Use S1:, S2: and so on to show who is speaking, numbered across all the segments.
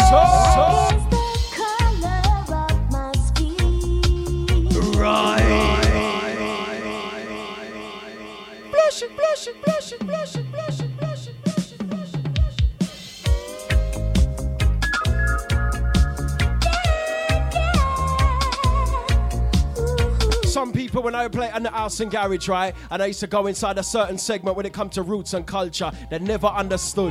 S1: Some people, when I play in the house and garage, right, and I used to go inside a certain segment when it comes to roots and culture, they never understood.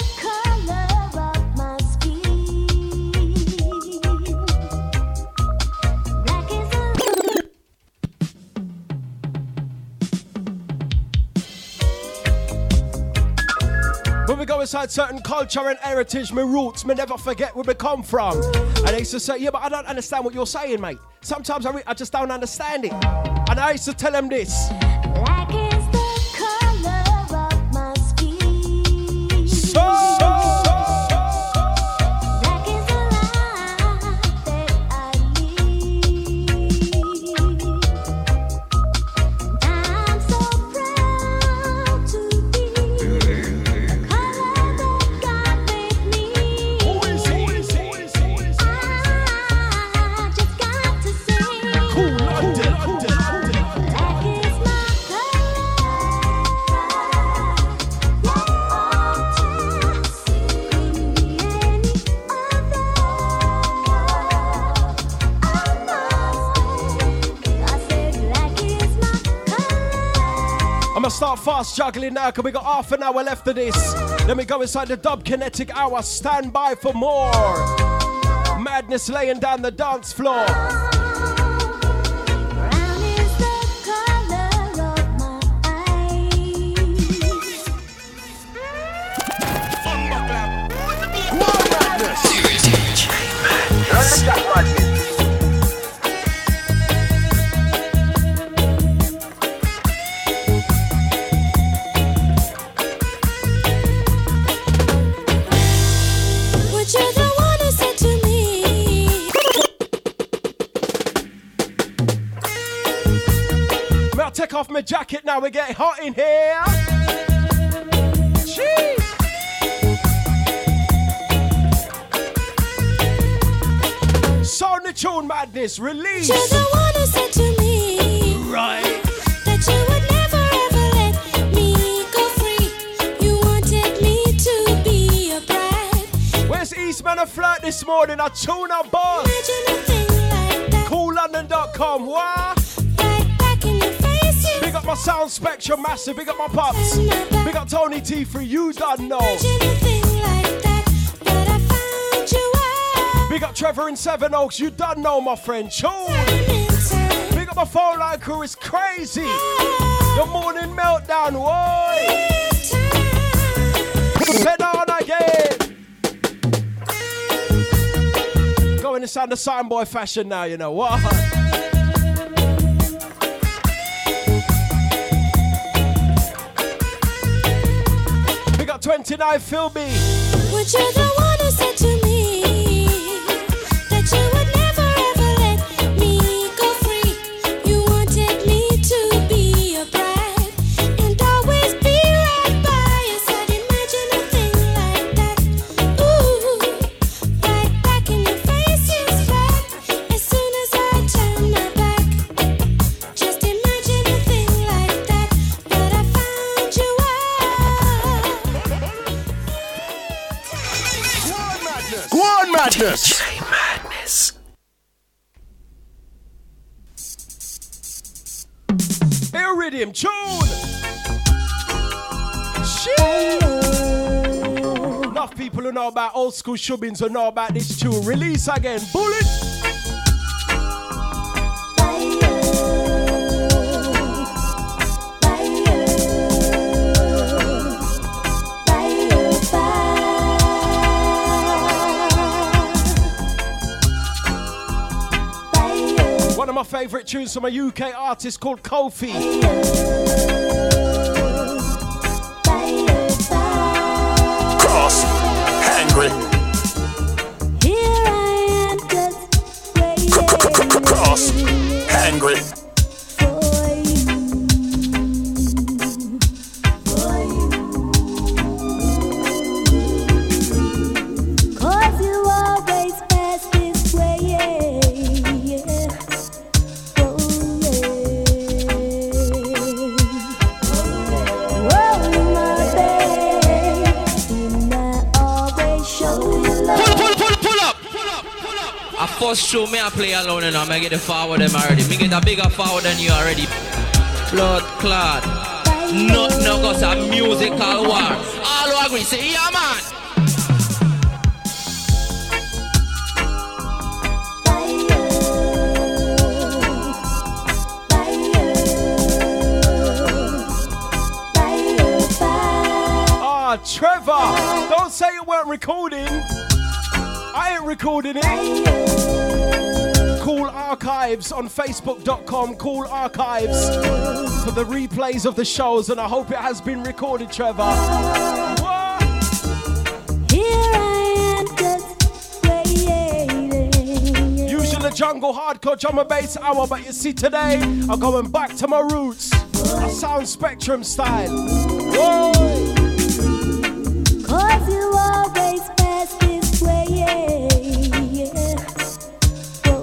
S1: When we go inside certain culture and heritage, my roots, me never forget where we come from. And they used to say, yeah, but I don't understand what you're saying, mate. Sometimes I just don't understand it. And I used to tell them this. Black is the color of my skin. Black is the life that I lead. I'm so proud to be the color that God made me. Who is he? I just got to say, cool London. Black is my I'ma start fast juggling now, cause we got half an hour left of this. Then we go inside the Dub Kinetic Hour. Stand by for more. Madness laying down the dance floor. Brown is the color of my eyes. Would you the one who said to me? I'll take off my jacket now, we get hot in here. Jeez. Sound the tune, Madness, release. You're the one who said to me, right, that you would never ever let me go free. You wanted me to be a bride. Where's Eastman a flirt this morning? I tune up boss. Imagine a thing like that. CoolLondon.com, what? Right back in your face. Big up my sound spectrum massive. Big up my pops. Big up Tony T3. You done know. Imagine a thing like that, but I found you out. Big up Trevor in Seven Oaks. You done know, my friend. Tune. Big up my phone line crew. It's crazy. The morning meltdown. Whoa. Set on again. Going inside the Soundboy fashion now, you know what? We got 29 Philby. Would you the one who said to me that you would never ever let me go free? You wanted me to be a bride and always be right by your side. Imagine a thing like that. Ooh, right back in your face is flat. As soon as I turn my back, just imagine a thing like that. But I found you out.
S2: Go on, Madness.
S3: DJ Madness.
S1: Iridium tune. Shit. Enough people who know about old school shubbins who know about this tune. Release again. Bullet. One of my favourite tunes from a UK artist called Kofi.
S2: Cross. Angry.
S4: Here I am just waiting
S2: Cross. Angry.
S4: for you. 'Cause you are
S3: first show me I play alone and I get the forward them already. Me get a bigger forward than you already. Blood clot. Nothing no goes a musical war. All who agree say yeah man.
S1: Trevor, don't say you weren't recording. I ain't recording it. Cool Archives on Facebook.com. Cool Archives for the replays of the shows, and I hope it has been recorded, Trevor. What?
S4: Here I am just waiting.
S1: Usually jungle hardcore drum and bass hour, but you see today I'm going back to my roots. A Sound Spectrum style. Whoa.
S4: Cause you always pass this way, yeah. Oh,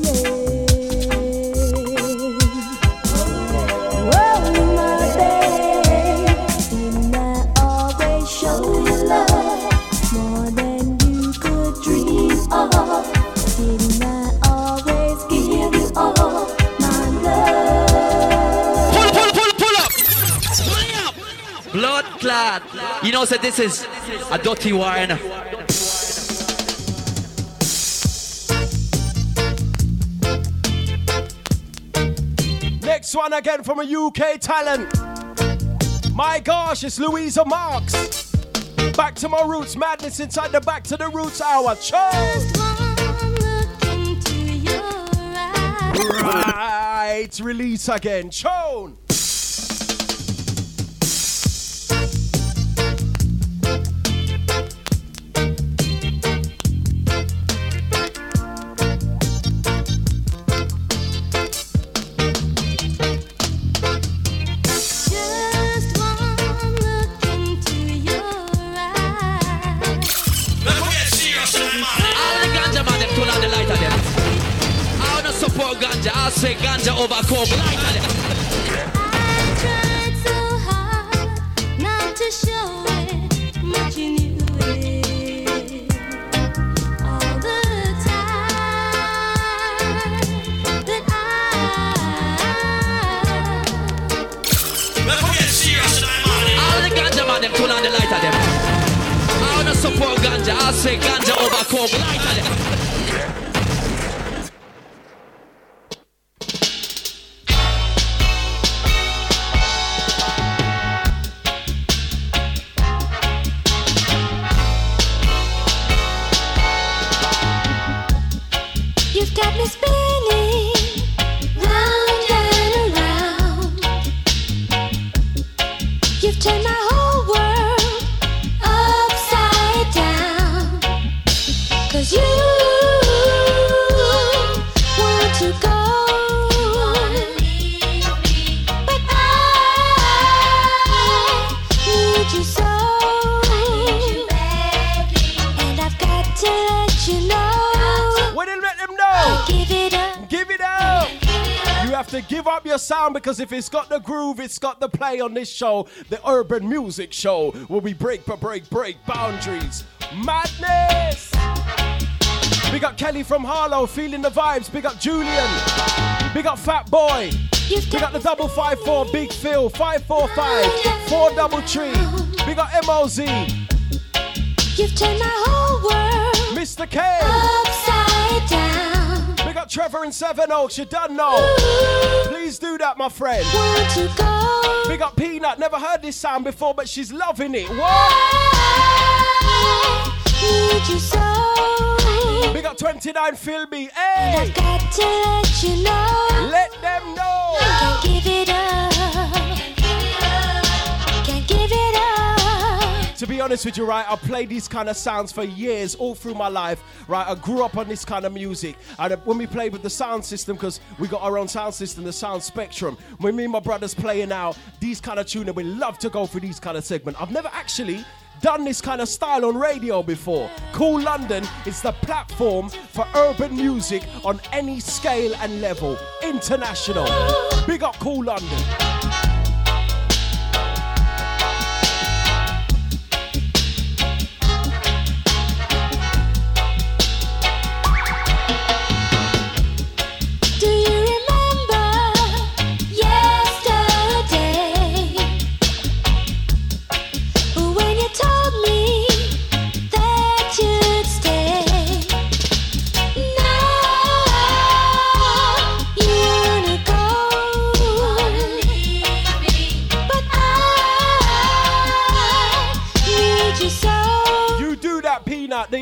S4: yeah. Oh, my babe, didn't I always show you love more than you could dream of? Didn't I always give you all my love?
S3: Pull up! Blood clot. You know, so this is a dirty war.
S1: Next one again from a UK talent. My gosh, it's Louisa Marks. Back to my roots, madness inside the Back to the Roots hour. Cheers! Right, release again. Chone!
S3: Ganja, I'll say ganja over coke.
S4: I tried so hard not to show it, but you knew it all the time that
S3: all the ganja man, them turn on the light of them. I wanna support ganja, I'll say ganja over coke. Light of them.
S1: Sound, because if it's got the groove, it's got the play on this show, the Urban Music Show, where we break boundaries. Madness! Big up Kelly from Harlow, feeling the vibes. Big up Julian. Big up Fat Boy. Big up the 554, Big Phil, 545, 433. Big up MOZ.
S4: You've turned my whole world
S1: Mr. K.
S4: upside down.
S1: Big up Trevor in Seven Oaks, you done know. Please do that, my friend.
S4: Want to go?
S1: Big up Peanut, never heard this sound before, but she's loving it. What?
S4: I need you so.
S1: Big up 29 Philby.
S4: And
S1: Hey!
S4: I've got to let you know.
S1: Let them know.
S4: Can't give it up. Can't give it up.
S1: To be honest with you, right, I've played these kind of sounds for years, all through my life, right? I grew up on this kind of music. And when we played with the sound system, because we got our own sound system, the Sound Spectrum, when me and my brothers playing out these kind of tunes, we love to go for these kind of segments. I've never actually done this kind of style on radio before. Cool London is the platform for urban music on any scale and level. International. Big up Cool London.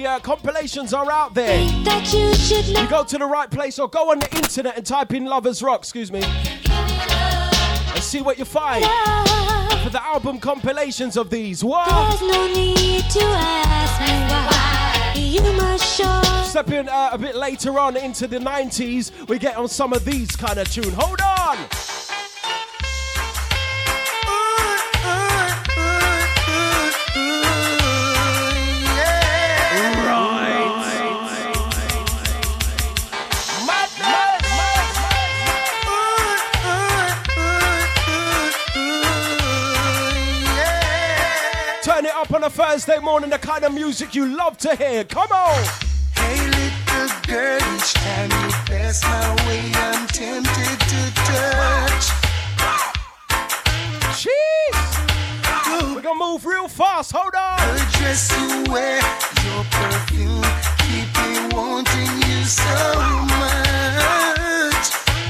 S1: compilations are out there.
S4: That you should
S1: You
S4: not
S1: go to the right place or go on the internet and type in Lovers Rock, and see what you find
S4: love.
S1: for the album compilations of these. What?
S4: There's no need to ask me why. You must show.
S1: Stepping a bit later on into the 90s, we get on some of these kind of tune. Hold on! Turn it up on a Thursday morning, the kind of music you love to hear. Come on!
S5: Hey, little girl, each time you pass my way, I'm tempted to touch.
S1: Jeez! We're gonna move real fast, hold on!
S5: The dress you wear, your perfume, keep me wanting you so much.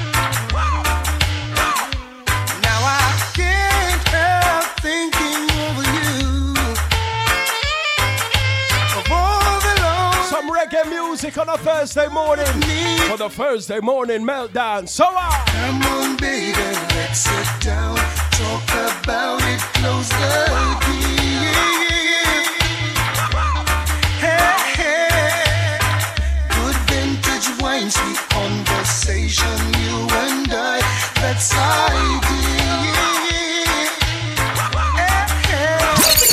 S5: Now I can't help thinking over you. Of all the long
S1: Some reggae music on a Thursday morning for the Thursday morning meltdown. So
S5: come on, baby, let's sit down. Talk about it, close the key. Hey, hey. Good vintage wine, sweet conversation, you and I, that's ideal. Hey, hey.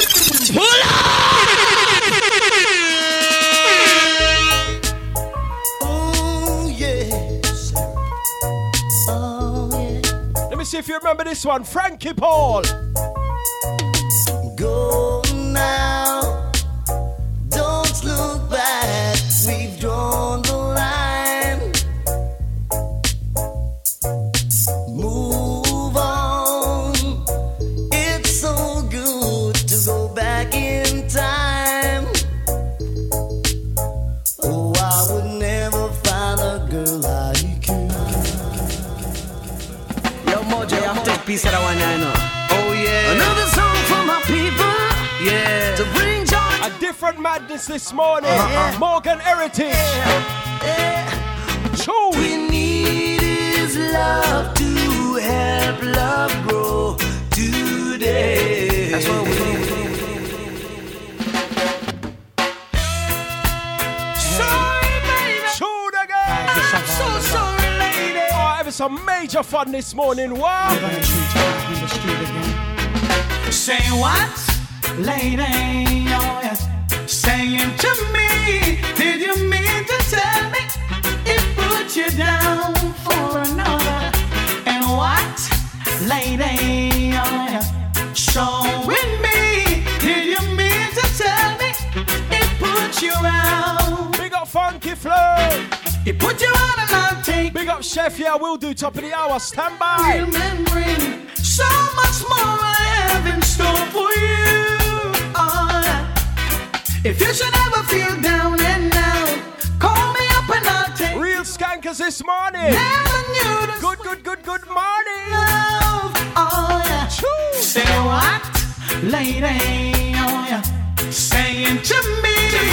S5: Oh, yes. Oh, yeah.
S1: let me see if you remember this one, Frankie Paul.
S5: Go now, don't look back, we've drawn the line. Move on, it's so good to go back in time. Oh, I would never find a girl like you.
S6: Yo, Mojo, you have to take a piece of that one, I know.
S5: Oh yeah,
S6: Another song for my people.
S5: yeah.
S6: To bring joy.
S1: A different madness this morning. Morgan Heritage. Tune.
S5: We need is love to help love grow today.
S6: That's what we do.
S5: Sorry, baby.
S1: Tune again.
S5: I'm so sorry, lady.
S1: Oh, having some major fun this morning. Wow.
S5: Say what, lady? Oh yes. Saying to me, did you mean to tell me it put you down for another? And what, lady? Oh yes. Showing me, did you mean to tell me it put you out?
S1: Big up Funky Flow.
S5: It put you out and I'll take.
S1: Big up Chef. Yeah, we'll do top of the hour. Stand by.
S5: Remembering so much more I have in store for you. Oh, if you should ever feel down and out, call me up and I'll take.
S1: Real skankers this morning.
S5: Never knew this
S1: Good morning.
S5: love. Oh yeah.
S1: Choo.
S5: Say what, lady? Oh yeah. Saying to me.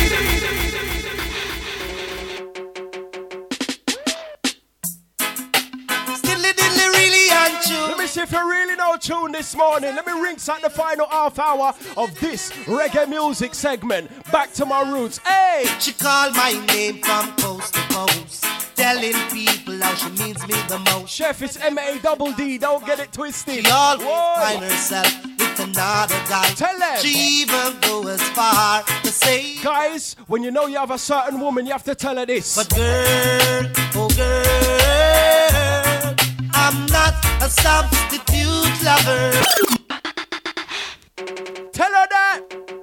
S1: Let me see if you really know tune this morning. Let me ringside the final half hour of this reggae music segment. Back to my roots. Hey!
S5: She called my name from coast to coast, telling people how she means me the most.
S1: Chef, it's M-A-double-D. Don't get it twisted.
S5: She always
S1: Whoa.
S5: find herself with another guy.
S1: Tell them.
S5: She even go as far to say,
S1: Guys, when you know you have a certain woman, you have to tell her this.
S5: but girl, oh girl, I'm not a substitute lover.
S1: Tell her that.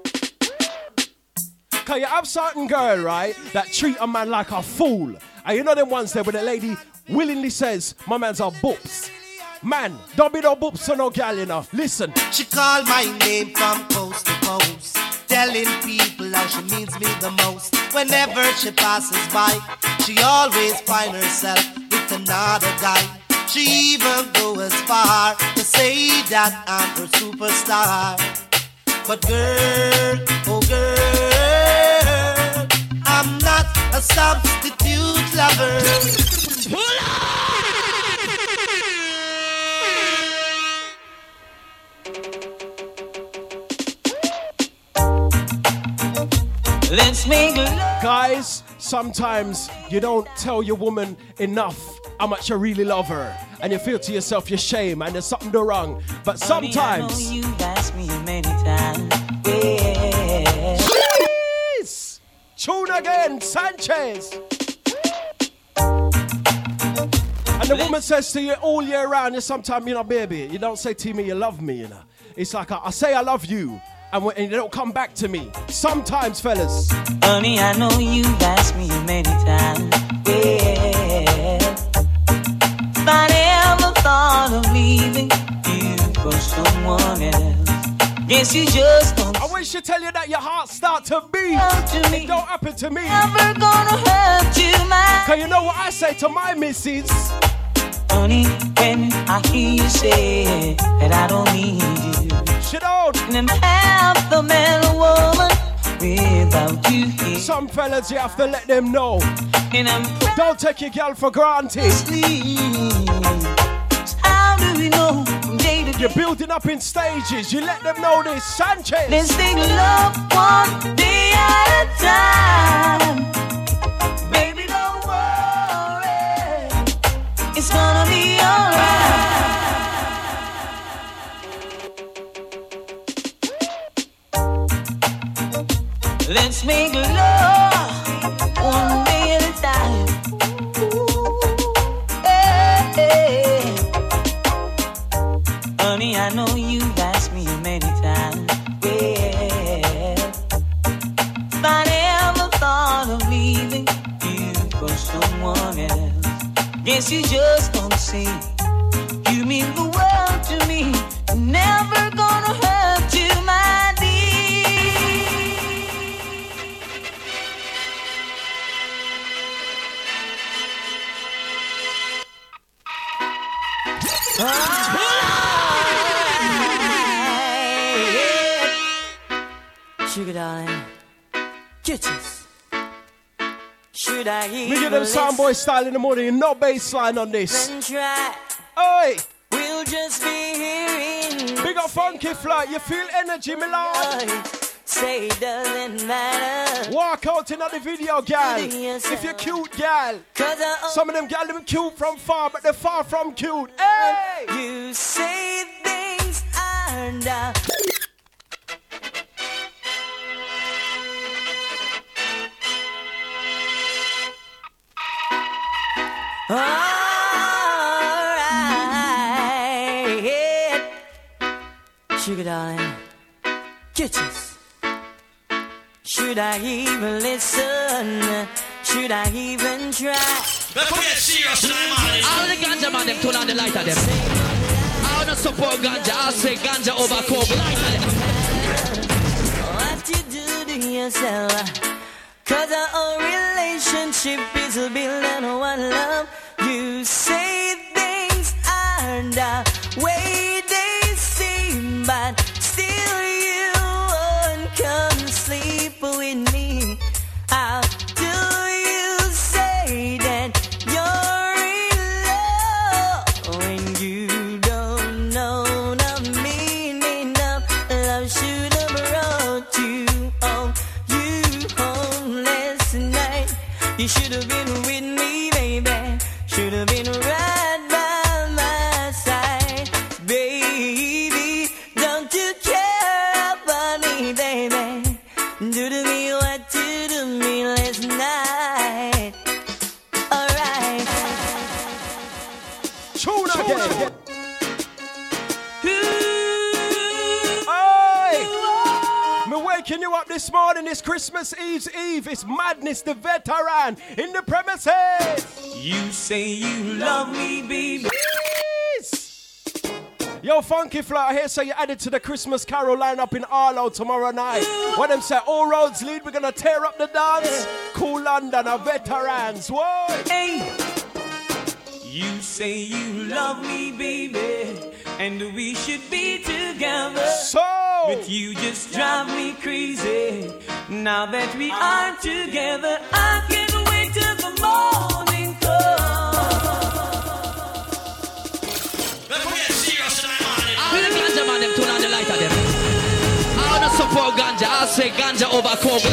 S1: Cause you have certain girl, right, that treat a man like a fool. And you know them ones there where the lady willingly says, my man's are boops. Man, don't be no boops to no gal, you know. Listen.
S5: She called my name from coast to coast, telling people how she means me the most. Whenever she passes by, she always find herself with another guy. She even go as far to say that I'm her superstar. But girl, oh girl,
S7: substitute lover.
S6: Let's make love.
S1: Guys, sometimes you don't tell your woman enough how much you really love her, and you feel to yourself you're shame and there's something wrong. But sometimes,
S6: I know you've asked me many times. Yeah.
S1: jeez, tune again, Sanchez. And the woman says to you all year round, you sometimes, you know, baby, you don't say to me you love me, you know. It's like I say I love you, and you don't come back to me. Sometimes, fellas.
S6: Honey, I know you've asked me many times. Yeah. If I never thought of leaving you for someone else, guess you just don't.
S1: I wish to tell you that your heart start to beat.
S6: To me.
S1: It don't happen to me.
S6: Never gonna hurt you, man.
S1: Cause you know what I say to my missus?
S6: Honey, when I hear you say that I don't need you,
S1: Shit out.
S6: and I'm half the man or woman without you here.
S1: Some fellas, you have to let them know.
S6: And I'm
S1: Don't take your girl for granted.
S6: sleep. How do we know from day to day?
S1: You're building up in stages. You let them know this. Sanchez.
S6: Let's take love one day at a time. Baby, don't worry, it's gonna be alright. Let's make love one day at a time. Ooh, hey, hey. Honey, I know you've asked me many times. Yeah. If I never thought of leaving you for someone else, guess you just don't see. You mean the world to me. Never gonna hurt you, my dear. Sugar darling, kitches. Should I
S1: We get them soundboy style in the morning. No bass line on this.
S6: try?
S1: Oi.
S6: We'll just be hearing.
S1: Big up Funky Flight. You feel energy, my lord?
S6: Say it doesn't matter.
S1: Walk out in the video, gal. If you're cute, gal. Some of them gal them cute from far, but they're far from cute. Hey!
S6: You say things aren't out. Alright, sugar darling, kitches. Should I even listen? Should I even try?
S3: Let's get serious now, man. All the ganja man, them turn on the light of them. I don't support ganja. I say ganja over coke. Light of them.
S6: What you do to yourself? Cause our relationship is built on one love. You say things aren't the way they seem, but still you won't come sleep with me. How do you say that you're in love when you don't know the meaning of love? Should have brought you home, last night. You should have been with me, baby. Should have been right by my side, baby. Don't you care about me, baby? Do to me what you do me last night. Alright.
S1: Tune again. Me waking you up this morning. It's Christmas Eve's Eve. It's Madness, the veteran, in the premises.
S5: You say you love me, baby.
S1: Yo, Funky Fly here, so you added to the Christmas Carol lineup in Arlo tomorrow night. When them say all roads lead, we're gonna tear up the dance. Cool London, our veterans. Whoa.
S5: Hey, you say you love me, baby, and we should be together.
S1: So,
S5: but you just drive me crazy. Now that we are together, I can't wait.
S3: ganja over coke.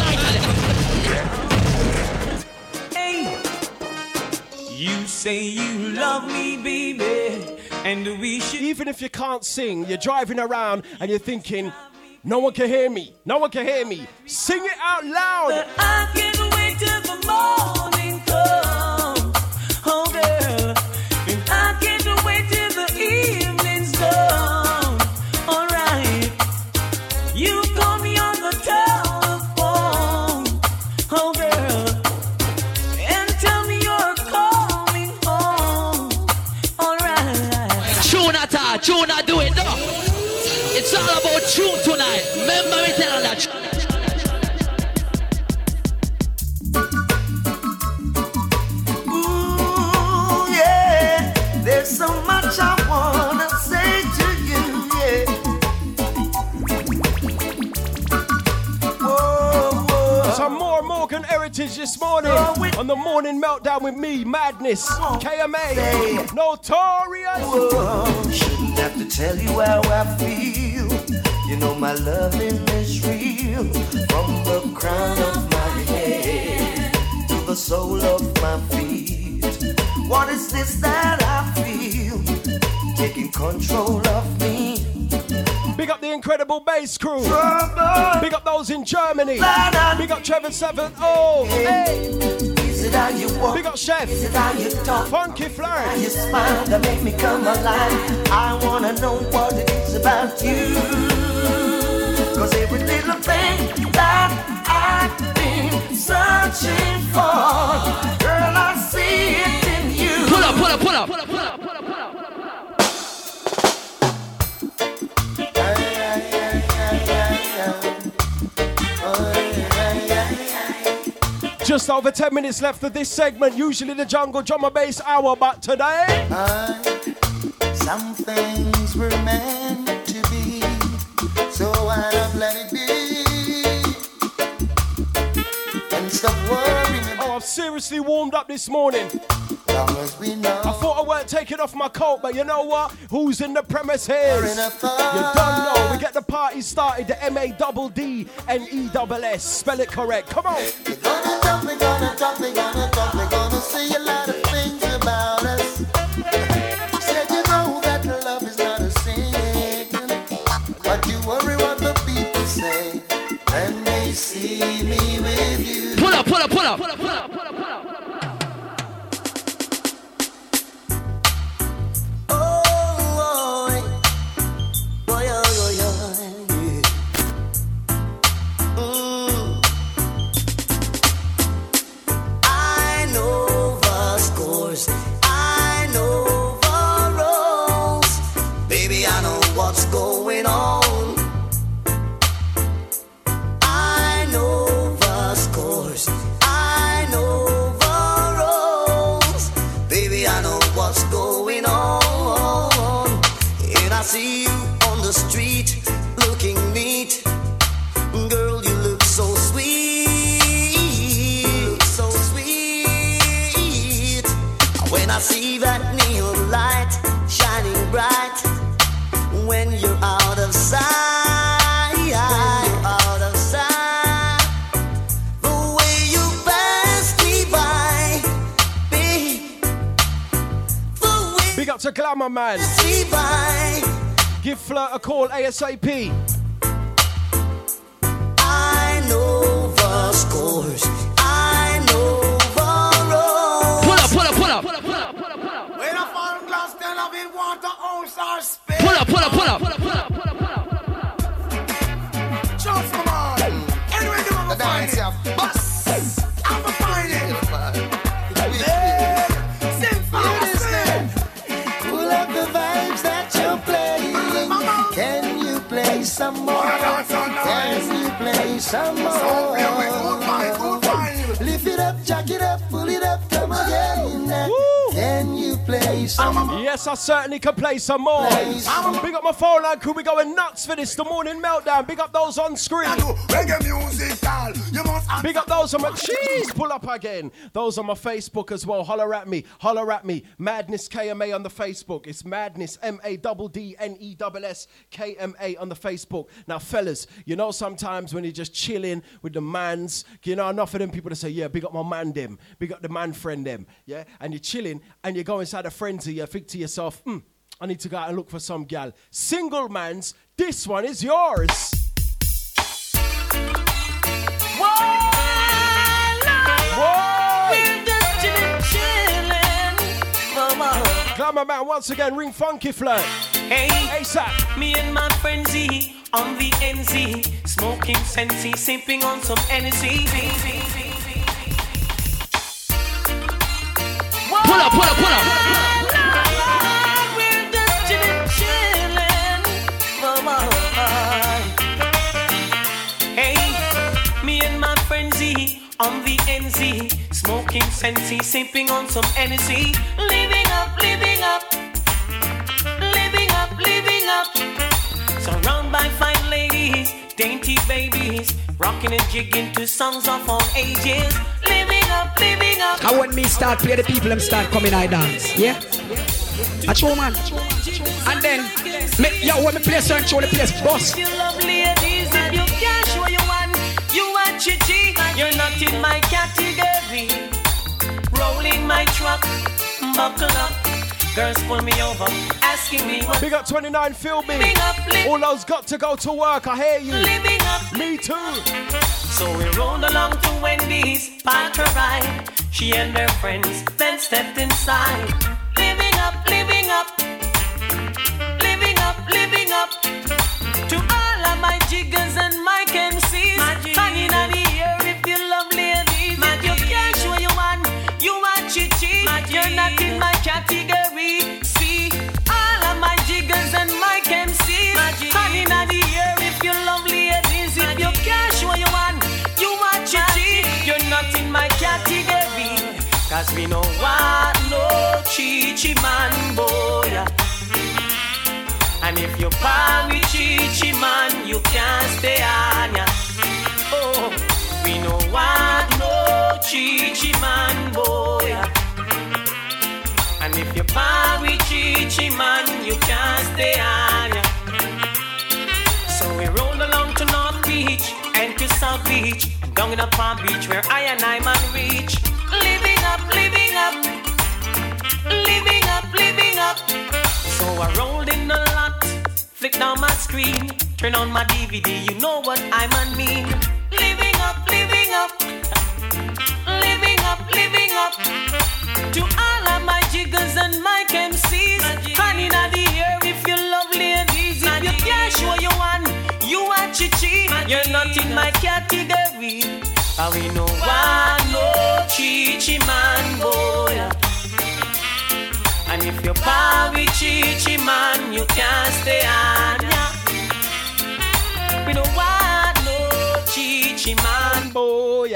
S5: Hey, you say you love me, baby, and we should.
S1: Even if you can't sing, you're driving around and you're thinking, no one can hear me. No one can hear me. Sing it out loud.
S5: But I can't wait till the morning comes. Oh, girl. And I can't wait till the evening's done. All right. You call me on the telephone. Oh, girl. And tell me you're calling home. All right.
S3: Tuna, do it, no. It's all about tune tonight. Remember me telling that.
S7: Ooh, yeah. There's so much I wanna say to you, yeah. Whoa, whoa.
S1: Some more Morgan Heritage this morning on the morning meltdown with me, Madness, KMA, Notorious.
S7: Whoa. Shouldn't have to tell you how I feel. You know my loving is real. From the crown of my head to the sole of my feet. What is this that I feel? Taking control of me.
S1: Big up the incredible bass crew.
S7: Trouble.
S1: Big up those in Germany.
S7: London.
S1: Big up Trevor 7. Oh, hey.
S7: Is it how you walk?
S1: Big up Chef.
S7: Is it how you talk?
S1: Funky
S7: How
S1: Flirt.
S7: you smile that make me come alive. I wanna know what it is about you. Cause every little thing that I've been searching for, girl, I see it in you.
S3: Pull up.
S1: Just over 10 minutes left of this segment. Usually the Jungle Drummer Bass Hour, but today...
S7: Some things were meant to be, so why not let it be? And stop worrying about.
S1: Oh, I've seriously warmed up this morning.
S7: Long as we know.
S1: I thought I weren't taking off my coat, but you know what? Who's in the premise here?
S7: We're in a
S1: You
S7: fire.
S1: don't know. We get the party started. The MADDNESS. Spell it correct. Come on.
S7: We're gonna talk, we're gonna talk, we're gonna talk, we're gonna say a lot of things about us. Said you know that love is not a sin, but you worry what the people say, and they see me with you.
S3: Pull up.
S7: What's going on? I know the scores. I know the roles. Baby, I know what's going on. And I see you on the street looking neat. Girl, you look so sweet. So sweet. When I see that neon light shining bright, when you're out of sight, out of sight, the way you pass me by, babe, the way
S1: Big up to Glamour Man.
S7: you pass me by,
S1: Give Flirt a call ASAP.
S7: I know the scores, I know the roles.
S3: Pull up.
S7: When I fall glass, then I will want to own our space.
S3: Pull up.
S7: Just come on. Anyway, you want to find it. Bus. I'm going to find it. Sing fast. Pull up the vibes that you're playing. Can you play some more? Can you play some more? Lift it up, jack it up, pull it up, come again. Can you play some?
S1: Yes, I certainly can play some more. Big up my phone line crew, we going nuts for this. The morning meltdown. Big up those on screen.
S2: Reggae music, pal. You must
S1: Big up those on my cheese. Pull up again. Those on my Facebook as well. Holler at me. Holler at me. Madness KMA on the Facebook. It's Madness MADDNESS KMA on the Facebook. Now, fellas, you know sometimes when you're just chilling with the mans, you know enough of them people to say, yeah, big up my man them, big up the man friend them, yeah. And you're chilling and you go inside a frenzy. You think to yourself, I need to go out and look for some gal. Single mans, this one is yours. Glamour man, once again, ring funky flirt.
S8: Hey,
S1: ASAP.
S8: Me and my friend Z on the NZ, smoking Sensi, sipping on some energy.
S3: Pull up.
S8: We're just chillin'. Hey, me and my friend Z on the NZ, smoking Sensi, sipping on some energy. Living up. Surrounded by fine ladies, dainty babies, rocking and jigging to songs of all ages. Living up.
S9: And when me start play, the people them start coming I dance. Yeah? A show man. And then, when me play certain show, the place boss.
S8: You love ladies, if you can't show you one, you are chichi. You're not in my category. Rolling my truck, buckle up. Girls pull me over, asking me what.
S1: Big up 29, feel me. All those got to go to work, I hear you.
S8: Living up.
S1: Me too.
S8: So we rolled along to Wendy's, parked her ride. She and her friends then stepped inside. Living up. To all of my jiggers and my MCs, hanging on the air if you love ladies. If you can't show you one, you are chichi. You're not in my category. See, all of my jiggers and my MCs, hanging on the air if you love ladies. If you can't show you one, you are chichi. You're not in my category. Cause we know what no chichi man boy. And if you par with chichi man, you can't stay on ya. Oh, we know what no chichi man boy. And if you par with chichi man, you can't stay on ya. So we rolled along to North Beach and to South Beach, and down in the Palm Beach where I and I man reach. Living up. So I rolled in the lot, flick down my screen, turn on my DVD, you know what I man mean. Living up. To all of my jiggers and my MCs, honey na the air if you love ladies. If you can't show you one, you are chichi. You're not in my category. But we know why no chichi man boy. And if you're par with chichi man, you can't stay on ya. We don't want no chichi man boy.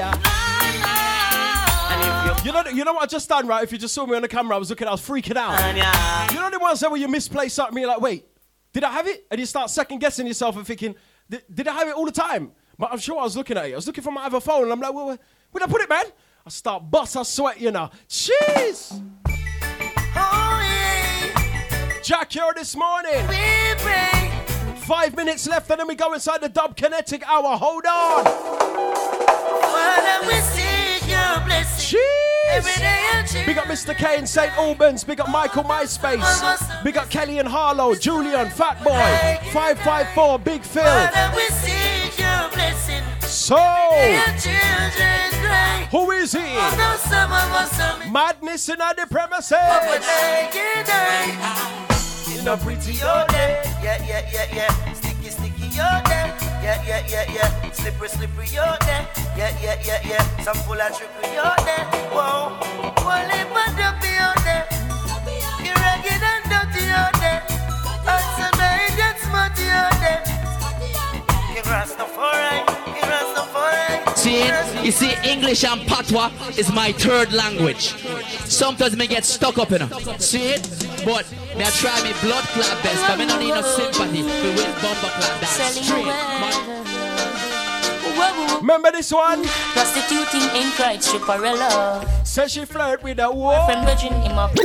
S1: You know what I just done, right? If you just saw me on the camera, I was freaking out. You know the ones that where you misplace something, you're like, wait, did I have it? And you start second guessing yourself and thinking, did I have it all the time? But I'm sure I was looking at it. I was looking for my other phone, and I'm like, where'd I put it, man? I start bust, I sweat, you know. Jeez! Jack here this morning. 5 minutes left and then we go inside the Dub Kinetic Hour. Hold on. Jeez. Big up Mr. K in St. Albans. Big up Michael MySpace. Big up Kelly and Harlow. Julian, Fatboy. 554, Big Phil. So, who is he? Madness in the premises. In a pretty old day.
S7: Yeah. Sticky, you're there. Yeah. Slippery, you're there. Yeah. Some full and trickery, you're there. Whoa. Wally, but don't be out there. You're ragged and dirty out there. Handsome, and get smarty out there. You're Rastafari.
S3: See it? You see, English and Patois is my third language. Sometimes me get stuck up in it. See it? But me I try me blood clap best, but me no need no sympathy. We will bumper clap that straight.
S1: Remember this one?
S10: Prostituting in Christ, Chuparella.
S1: Says she flirt with a war.
S10: From Virgin him up.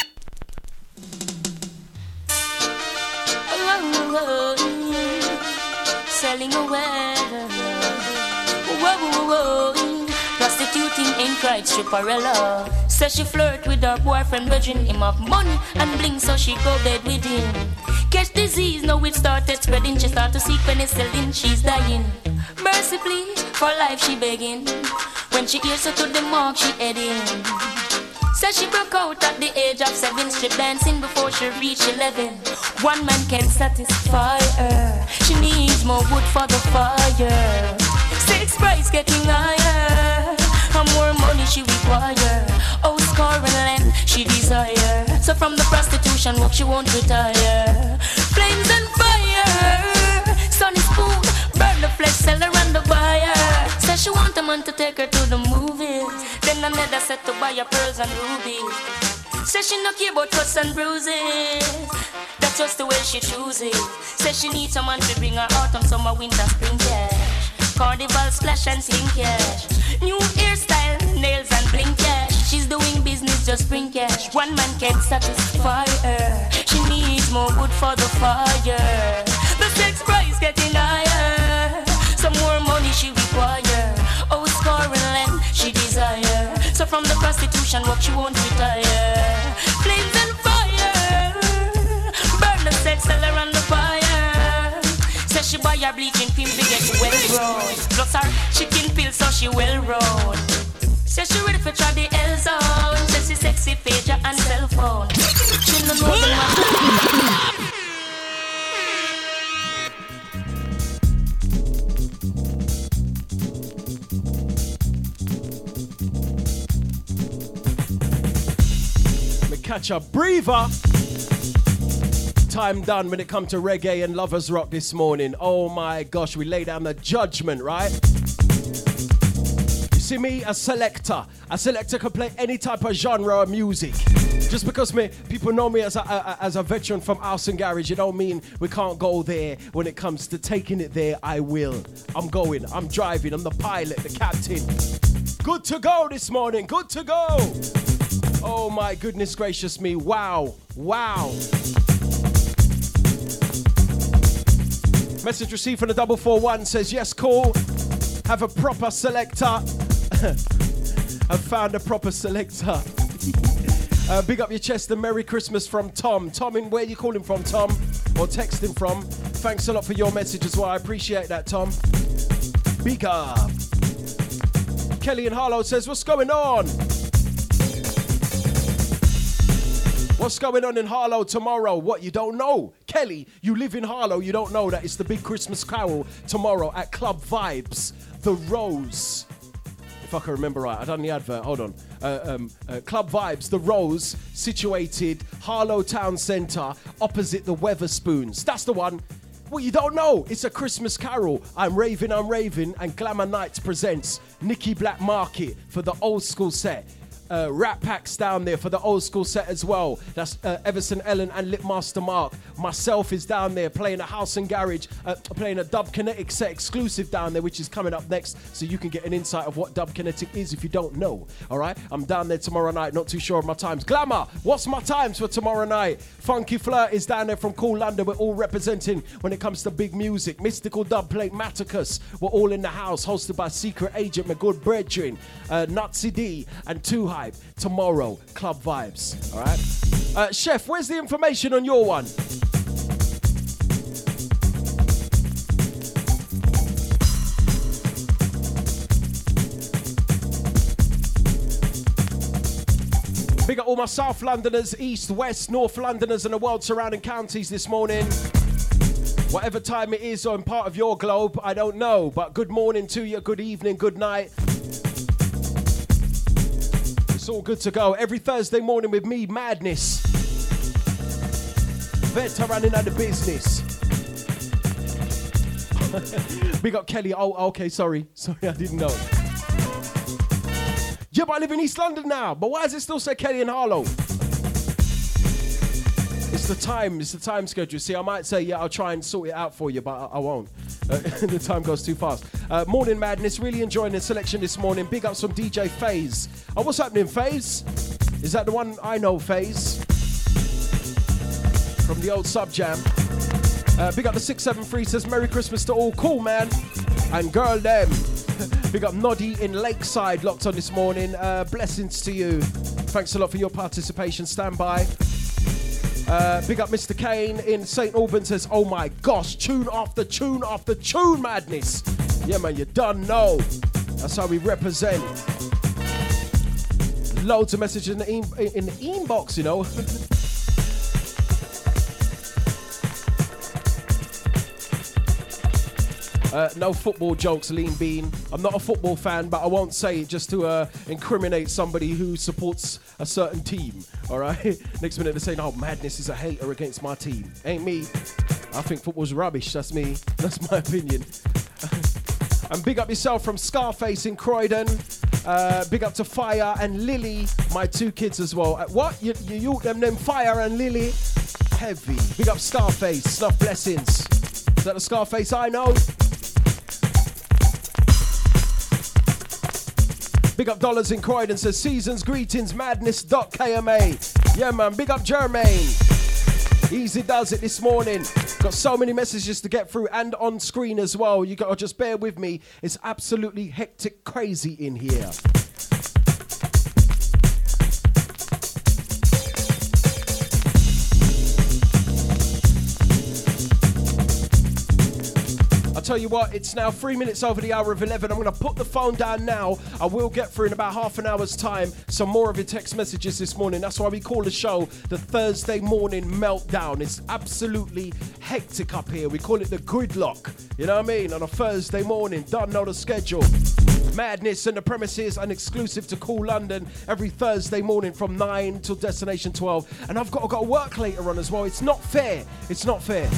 S10: Selling away. Prostituting in Christ, Chuparella. Says she flirt with her boyfriend, Virgin him up money and bling, so she go bed with him. Catch disease, now it started spreading. She start to seek penicillin, she's dying. Mercifully, for life she begging. When she hears her to the mark, she heading. Says she broke out at the age of 7, strip dancing before she reached 11. One man can satisfy her. She needs more wood for the fire. Sex price getting higher. And more money she require. Oh, score and land she desire. So from the prostitution work she won't retire. Flames and fire. Sunny spoon, burn the flesh, sell her and the buyer. Says she want a man to take her to the movies. Then another set to buy her pearls and rubies. Says she no care about cuts and bruises. That's just the way she chooses. Says she needs someone to bring her autumn, summer, winter, spring cash. Carnival, splash and sling cash. New hairstyle, nails and bling cash. She's doing business, just bring cash. One man can't satisfy her. She needs more wood for the fire. The sex price getting higher. Some more money she require. Oh, score and land she desire. So from the prostitution work she won't retire. Flames and fire. Burn the sex, sell her on the fire. Says she buy her bleaching cream to get well grown. Plus her chicken pills so she well roll. Says she ready for try the L zone. Says she sexy pager and cell phone. She no know the man.
S1: Catch a breather. Time done when it comes to reggae and lovers rock this morning. Oh my gosh, we lay down the judgment, right? You see me, a selector. A selector can play any type of genre of music. Just because people know me as a veteran from House and Garage, it don't mean we can't go there. When it comes to taking it there, I will. I'm going, I'm driving, I'm the pilot, the captain. Good to go this morning, good to go. Oh my goodness gracious me, wow, wow. Message received from the 441 says, yes, cool. Have a proper selector. I've found a proper selector. Big up your chest and Merry Christmas from Tom. Tom, in where you calling from, Tom? Or texting from? Thanks a lot for your message as well. I appreciate that, Tom. Big up. Kelly in Harlow says, what's going on? What's going on in Harlow tomorrow? What, you don't know? Kelly, you live in Harlow, you don't know that it's the big Christmas carol tomorrow at Club Vibes, The Rose. If I can remember right, I done the advert, hold on. Club Vibes, The Rose, situated Harlow Town Centre, opposite the Weatherspoons. That's the one. Well, you don't know. It's a Christmas carol. I'm Raving, and Glamour Nights presents Nicky Black Market for the old school set. Rat Packs down there for the old school set as well. That's Everson Ellen and Lipmaster Mark. Myself is down there playing a House and Garage, playing a Dub Kinetic set exclusive down there, which is coming up next, so you can get an insight of what Dub Kinetic is if you don't know. All right, I'm down there tomorrow night. Not too sure of my times. Glamour, what's my times for tomorrow night? Funky Flirt is down there from Cool London. We're all representing when it comes to big music. Mystical Dub Plate Maticus. We're all in the house, hosted by Secret Agent, my good brethren, Nazi D and 2 Hype. Tomorrow, Club Vibes. All right, Chef, where's the information on your one? Big up all my South Londoners, East, West, North Londoners and the world surrounding counties this morning. Whatever time it is on part of your globe, I don't know, but good morning to you, good evening, good night. It's all good to go. Every Thursday morning with me, Madness. Veta running out of business. Big up Kelly. Oh, okay, sorry. Sorry, I didn't know.
S11: but I live in East London now. But why does it still say Kelly and Harlow? It's the time schedule. See, I might say, yeah, I'll try and sort it out for you, but I won't. The time goes too fast. Morning Madness, really enjoying the selection this morning. Big ups from DJ FaZe. Oh, what's happening, FaZe? Is that the one I know, FaZe? From the old Sub Jam. Big up the 673, says Merry Christmas to all. Cool, man. And girl, them. Big up Noddy in Lakeside, locked on this morning. Blessings to you. Thanks a lot for your participation. Stand by. Big up Mr. Kane in St. Albans, says, oh my gosh, tune after tune after tune madness. Yeah, man, you done know. That's how we represent. Loads of messages in the inbox, you know. No football jokes, Lean Bean. I'm not a football fan, but I won't say it just to incriminate somebody who supports a certain team, all right? Next minute they're saying, oh, Madness is a hater against my team. Ain't me. I think football's rubbish, that's me. That's my opinion. And big up yourself from Scarface in Croydon. Big up to Fire and Lily, my two kids as well. What? You them Fire and Lily? Heavy. Big up Scarface, Snuff Blessings. Is that the Scarface I know? Big up Dollars in Croydon, says Seasons Greetings Madness.kma. Yeah man, big up Jermaine. Easy does it this morning. Got so many messages to get through and on screen as well. You gotta just bear with me. It's absolutely hectic crazy in here. Tell you what, it's now 3 minutes over the hour of 11. I'm going to put the phone down now. I will get through in about half an hour's time some more of your text messages this morning. That's why we call the show the Thursday Morning Meltdown. It's absolutely hectic up here. We call it the gridlock. You know what I mean? On a Thursday morning. Don't know the schedule. Madness and the premises, an exclusive to Cool London every Thursday morning from 9 till destination 12. And I've got to work later on as well. It's not fair. It's not fair.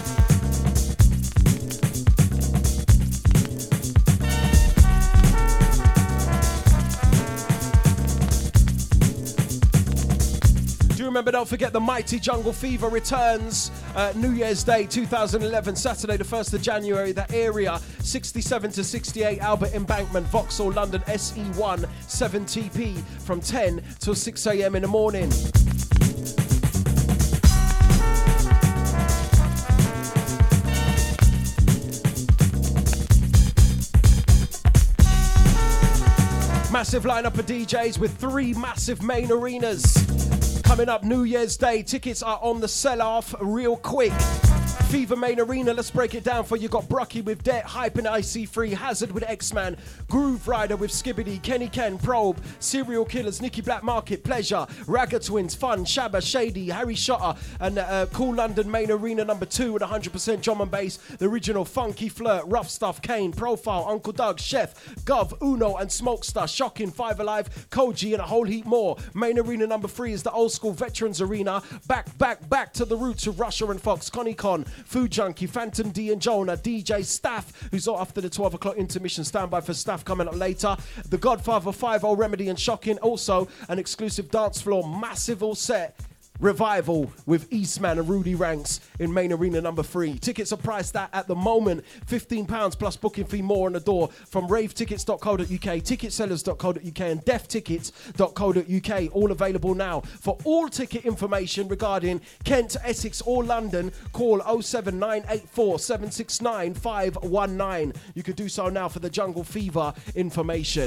S11: Remember, don't forget the mighty Jungle Fever returns New Year's Day 2011, Saturday the 1st of January. The area 67 to 68 Albert Embankment, Vauxhall, London, SE1 7TP from 10 till 6 a.m. in the morning. Massive lineup of DJs with 3 massive main arenas. Coming up New Year's Day, tickets are on the sell-off real quick. Fever Main Arena, let's break it down for you. Got Brucky with Debt, Hype and IC3, Hazard with X-Man, Groove Rider with Skibbity, Kenny Ken, Probe, Serial Killers, Nicky Black Market, Pleasure, Ragga Twins, Fun, Shabba, Shady, Harry Shotter, and Cool London Main Arena number 2 with 100% drum and bass, the original Funky Flirt, Rough Stuff, Kane, Profile, Uncle Doug, Chef, Gov, Uno and Smokestar, Shocking, Five Alive, Koji and a whole heap more. Main Arena number 3 is the old school Veterans Arena, back to the roots of Russia and Fox, Connie Con, Food Junkie, Phantom D and Jonah, DJ Staff, who's out after the 12 o'clock intermission. Stand by for Staff coming up later. The Godfather, 5-0 Remedy and Shocking. Also an exclusive dance floor, massive all set. Revival with Eastman and Rudy Ranks in Main Arena number 3. Tickets are priced at the moment £15 plus booking fee more on the door from ravetickets.co.uk, ticketsellers.co.uk and deaftickets.co.uk. All available now. For all ticket information regarding Kent, Essex or London, call 07984 769 519. You could do so now for the Jungle Fever information.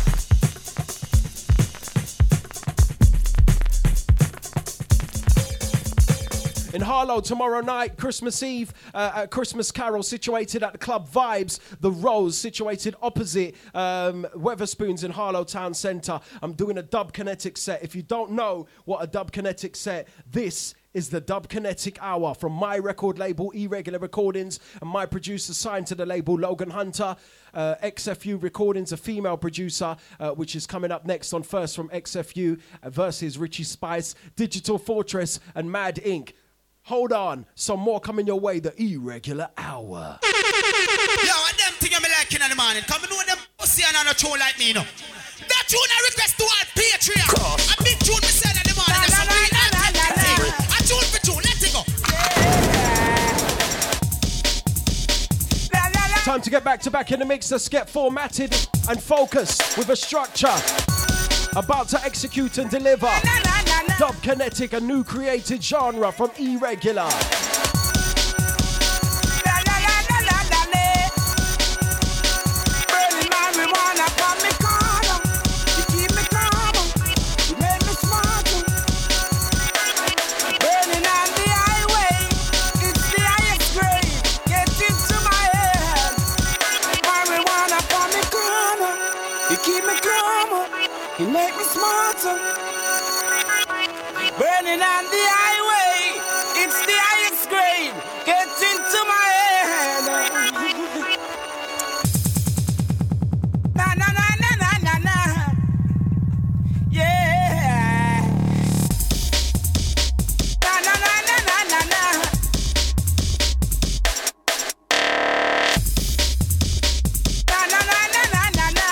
S11: In Harlow tomorrow night, Christmas Eve, Christmas Carol situated at the Club Vibes, The Rose, situated opposite Weatherspoons in Harlow Town Centre. I'm doing a Dub Kinetic set. If you don't know what a Dub Kinetic set, this is the Dub Kinetic Hour from my record label, Irregular Recordings, and my producer signed to the label, Logan Hunter. XFU Recordings, a female producer, which is coming up next on First from XFU versus Richie Spice, Digital Fortress, and Mad Inc. Hold on, some more coming your way, the Irregular Hour.
S12: Yo, and them thing I'm liking in the morning, come and know them pussy and on a show like me, you know. That tune I request to all Patreon. A big tune me said in the morning. That's a real thing. A tune for tune. Let it go.
S11: Time to get back to back in the mix. Let's get formatted and focused with a structure. About to execute and deliver. Dub Kinetic, a new created genre from Irregular.
S13: You make me smarter. Burning on the highway, it's the highest grade. Get into my head. Na na na na na na na. Yeah. Na na na na na na na. Na na na na na na na.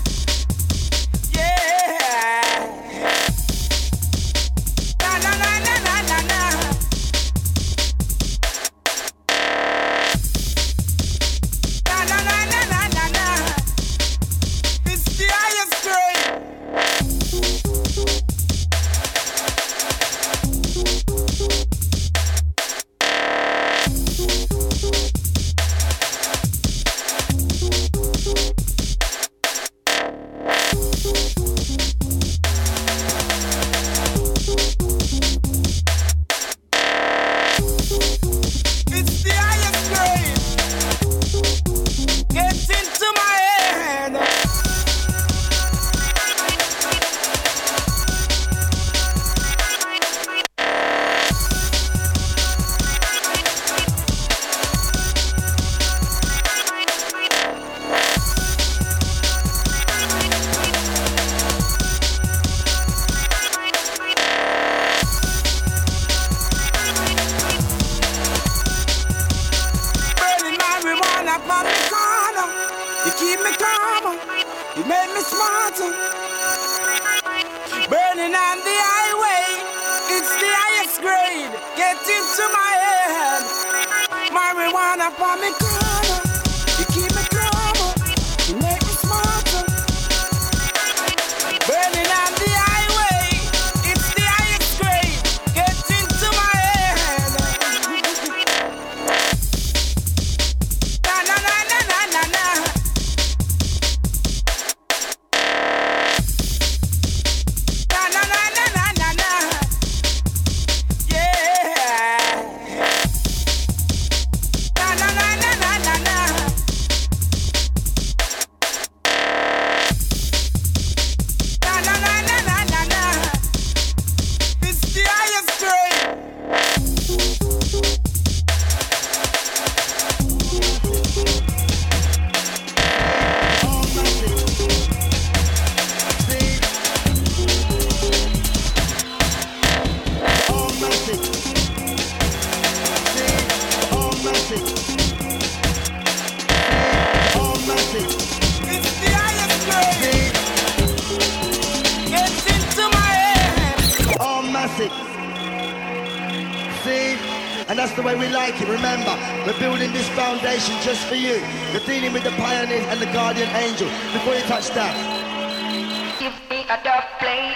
S7: Just for you. You're dealing with the pioneers and the guardian angel. Before you touch that,
S14: give me a dub plate.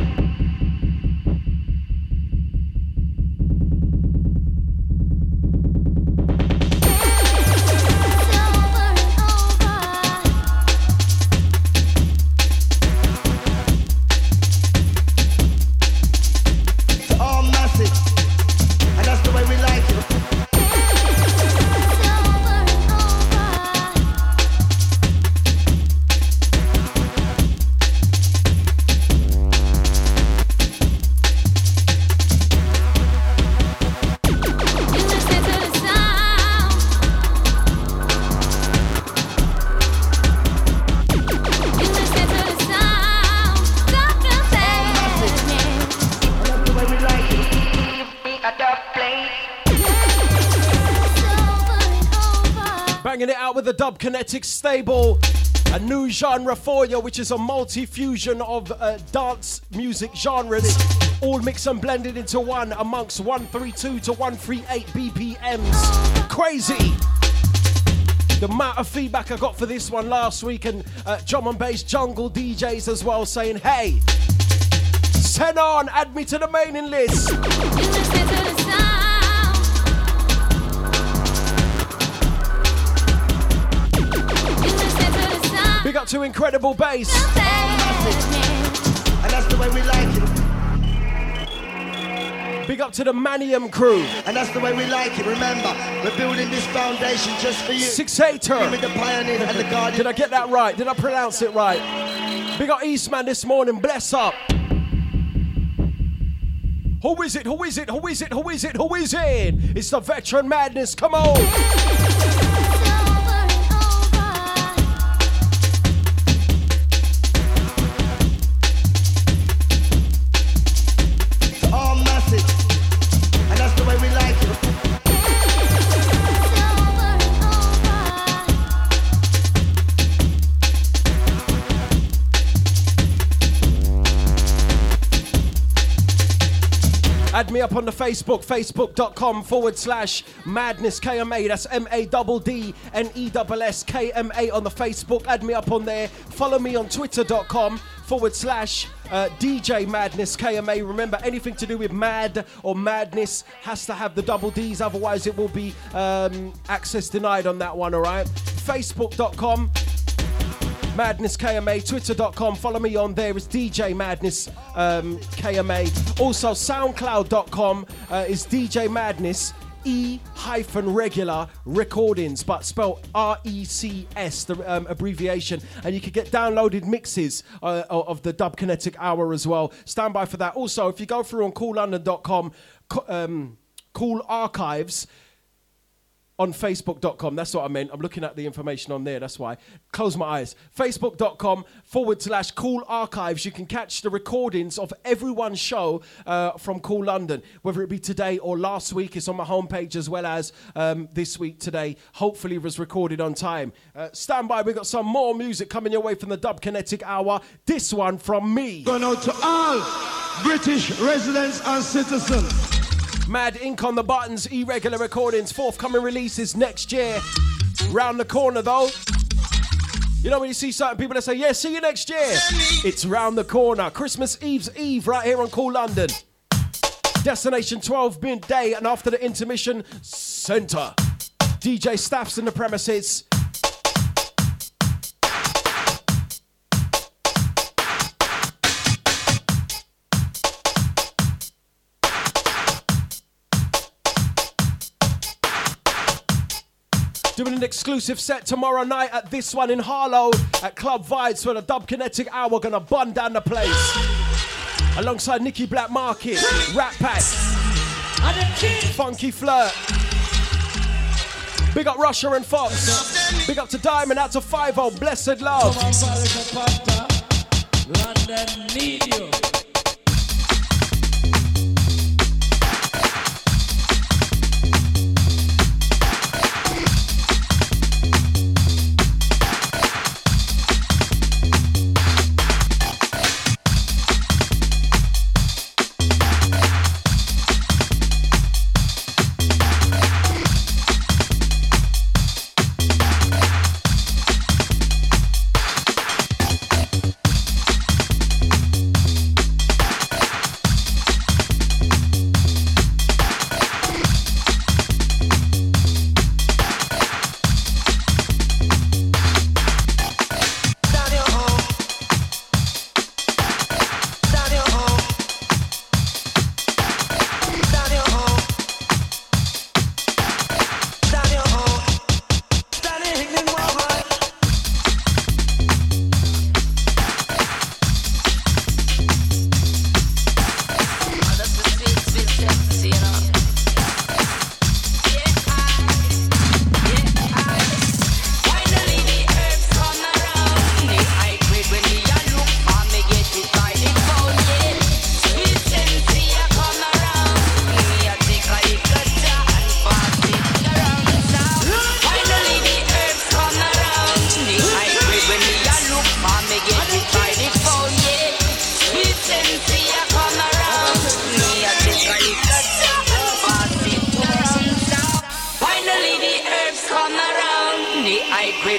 S7: It's all massive, and that's the way we like it.
S11: Banging it out with the Dub Kinetic stable. A new genre for you, which is a multi-fusion of dance music genres, all mixed and blended into one amongst 132 to 138 BPMs. Crazy! The amount of feedback I got for this one last week, and drum and bass jungle DJs as well saying, hey, send on, add me to the mailing list. Big up to Incredible Bass.
S7: And that's the way we like it.
S11: Big up to the Manium crew.
S7: And that's the way we like it. Remember, we're building this foundation just for you.
S11: 6-8er.
S7: You with the pioneer and the guardian.
S11: Did I get that right? Did I pronounce it right? Big up Eastman this morning. Bless up. Who is it? Who is it? Who is it? Who is it? Who is it? It's the Veteran Madness. Come on. Add me up on the Facebook, facebook.com/Madness KMA. That's MADDNESS KMA on the Facebook. Add me up on there. Follow me on twitter.com/DJ Madness KMA. Remember, anything to do with mad or madness has to have the double D's, otherwise it will be access denied on that one, all right? Facebook.com Madness KMA, twitter.com, follow me on there, it's DJ Madness KMA. Also soundcloud.com is DJ Madness E-regular recordings, but spelled RECS, the abbreviation, and you can get downloaded mixes of the Dub Kinetic Hour as well. Stand by for that. Also, if you go through on coollondon.com, Cool Archives, on facebook.com, that's what I meant. I'm looking at the information on there, that's why. Close my eyes. Facebook.com/Cool Archives. You can catch the recordings of everyone's show from Cool London, whether it be today or last week. It's on my homepage as well as this week today. Hopefully it was recorded on time. Stand by, we've got some more music coming your way from the Dub Kinetic Hour. This one from me.
S2: Going out to all British residents and citizens.
S11: Mad Ink on the buttons, irregular recordings, forthcoming releases next year. Round the corner though. You know when you see certain people that say, yeah, see you next year. It's round the corner. Christmas Eve's Eve right here on Cool London. Destination 12 midday, and after the intermission, Centre. DJ Staff's in the premises. Doing an exclusive set tomorrow night at this one in Harlow at Club Vibes for the Dub Kinetic Hour. Gonna bun down the place. Alongside Nicky Black Market, Rat Pack, Funky Flirt. Big up Russia and Fox. Big up to Diamond, out to 5-0. Blessed love.
S15: London need you.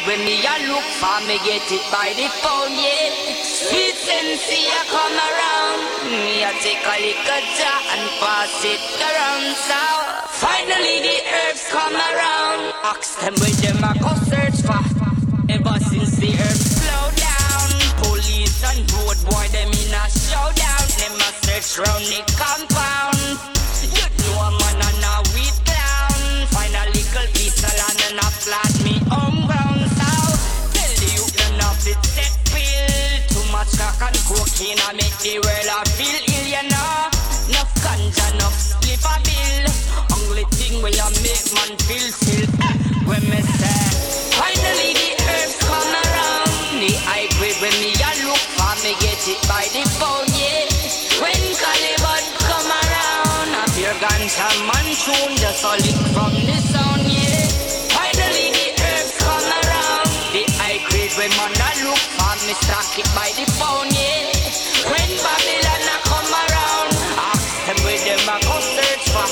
S6: when me a look for me get it by the phone, yeah. Sweet sensei a come around, me a take a little jar and pass it around. So finally the herbs come around. Ask them where them a go search for. Ever since the herbs slow down, police and road boy them in a showdown. Them a search round the compound. You know a man and a weed clown. Find a little piece of land and a flat me home ground. So tell the youth none of it set pill. Too much crack and cocaine I make the world a feel ill, you know. Enough ganja, enough slip a bill. Only thing where you make man feel still. When me say finally the herbs come around, the high grade when me a look for me get it by the phone, yeah. When Calibut come around, a pure ganja man tune just a lick from the sound, yeah. Finally the herbs come around, the high grade when man a look for me stock it by the phone, yeah. When Babylon a come around, ask them where them a go search for.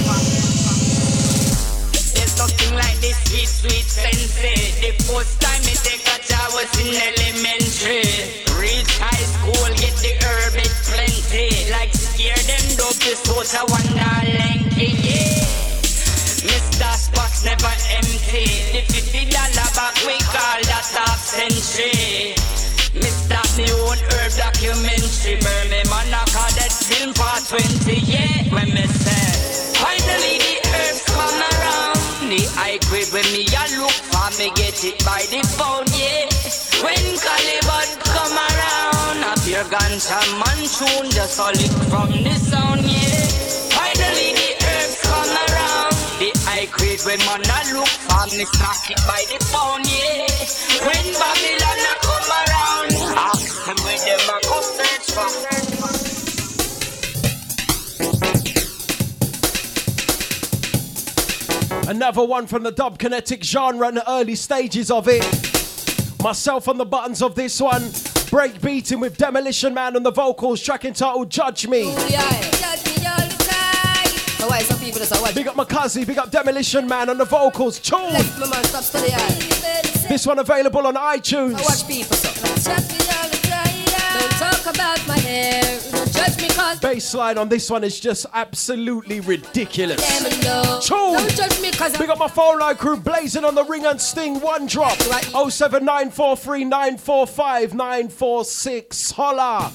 S6: There's nothing like this sweet, sweet sensei. The first time me take a job was in elementary. Reach high school, get the herb, it plenty. Like scare them dope, the soda wonder lengthy, yeah. Mr. Spots never empty. The $50 back we call that half century. Mr. Me own herb documentary. Burn me man I call that film for 20, yeah. When me say finally the herbs come around, the high grade when me a look for me get it by the phone, yeah. When Calibut come around, a pure ganja man tune just a lick from the sound, yeah. Finally the herbs come around, the high grade when man a look for me stock it by the phone, yeah. When Babylon a come around, ask them where them a go search for.
S11: Another one from the dub kinetic genre in the early stages of it. Myself on the buttons of this one. Break beating with Demolition Man on the vocals. Track entitled Judge Me. Big up Makazi, big up Demolition Man on the vocals. Tune. This one available on iTunes.
S16: Watch people, don't talk about my hair. Don't judge me cause
S11: Bassline on this one is just absolutely ridiculous.
S16: Tune. Don't judge me cause
S11: big up my phone line crew blazing on the ring and sting. One drop. 07943945946. Holla.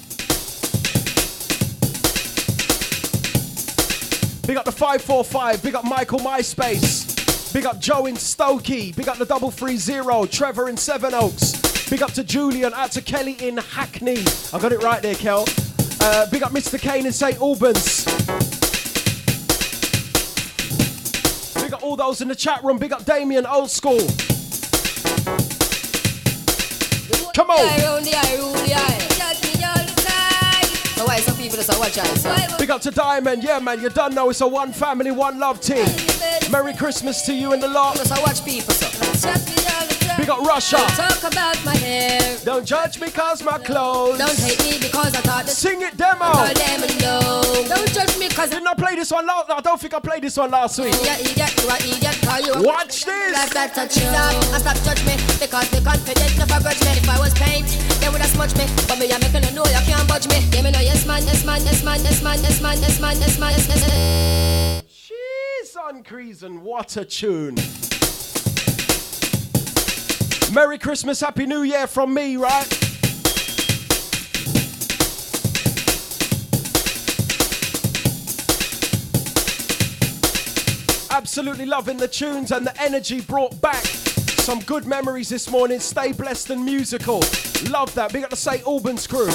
S11: Big up the 545. Big up Michael MySpace. Big up Joe in Stokey. Big up the 330. Trevor in Seven Oaks. Big up to Julian. Out to Kelly in Hackney. I got it right there, Kel. Big up Mr. Kane in St. Albans. Big up all those in the chat room. Big up Damien, old school. Come on.
S16: So why some people just watch us?
S11: Big up to Diamond. Yeah, man, you done know it's a one family, one love team. Merry Christmas to you and the lot.
S16: So watch people, so.
S11: Big up Russia.
S16: Don't talk about my hair.
S11: Don't judge me cause my clothes.
S16: Don't hate me because I thought that.
S11: Sing it, demo.
S16: Don't judge me cause
S11: didn't I play this one last? I don't think I played this one last week. Watch this.
S16: Like that touch and stop judge me because the confidence never grudge me. If I was paint, they would have smudged me. But me, I'm making a know you can't budge me. Give me no yes man, yes man, yes man, yes man, yes man, yes man, yes man, yes man.
S11: Jeez, Uncreason, what a tune. Merry Christmas, Happy New Year from me, right? Absolutely loving the tunes and the energy brought back. Some good memories this morning. Stay blessed and musical. Love that. Big up the St. Albans crew.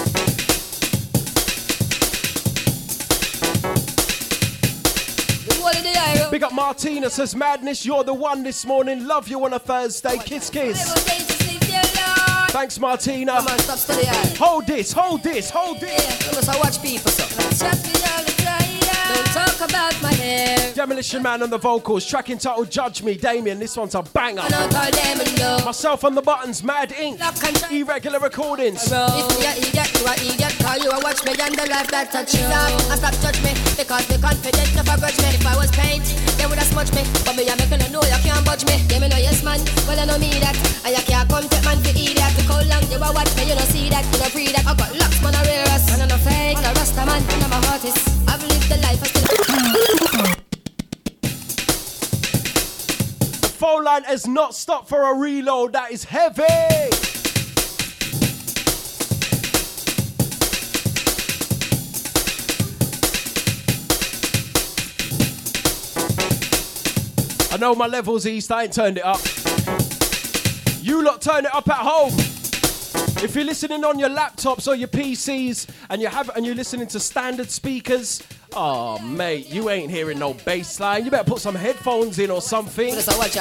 S11: Big up Martina, says Madness, you're the one this morning. Love you on a Thursday. Kiss, kiss. Thanks, Martina.
S16: Come on, stop study.
S11: Hold this, hold this, hold this.
S16: I watch people, so. Don't talk about my hair.
S11: Demolition Man on the vocals. Track entitled Judge Me. Damien, this one's a banger. Myself on the buttons. Mad Ink. Irregular Recordings.
S16: If you are idiot, you are idiot. Call you a watch me and the life that touch you. And stop judge me, because the confident never grudge me. If I was paint, they would have smudged me. But me, I'm making a know you can't budge me. Give me no yes man, well I know me that. And you can't come take man to eat that. Look how long you a watch me, you don't see that. You don't free that. I got locks, man, I real us. And I'm no fake, man, I rasta man, and I'm a artist. I've lived the life I still.
S11: The phone line has not stopped for a reload. That is heavy. I know my levels east, I ain't turned it up. You lot turn it up at home. If you're listening on your laptops or your PCs and you're listening to standard speakers, oh mate, you ain't hearing no bass line. You better put some headphones in or something.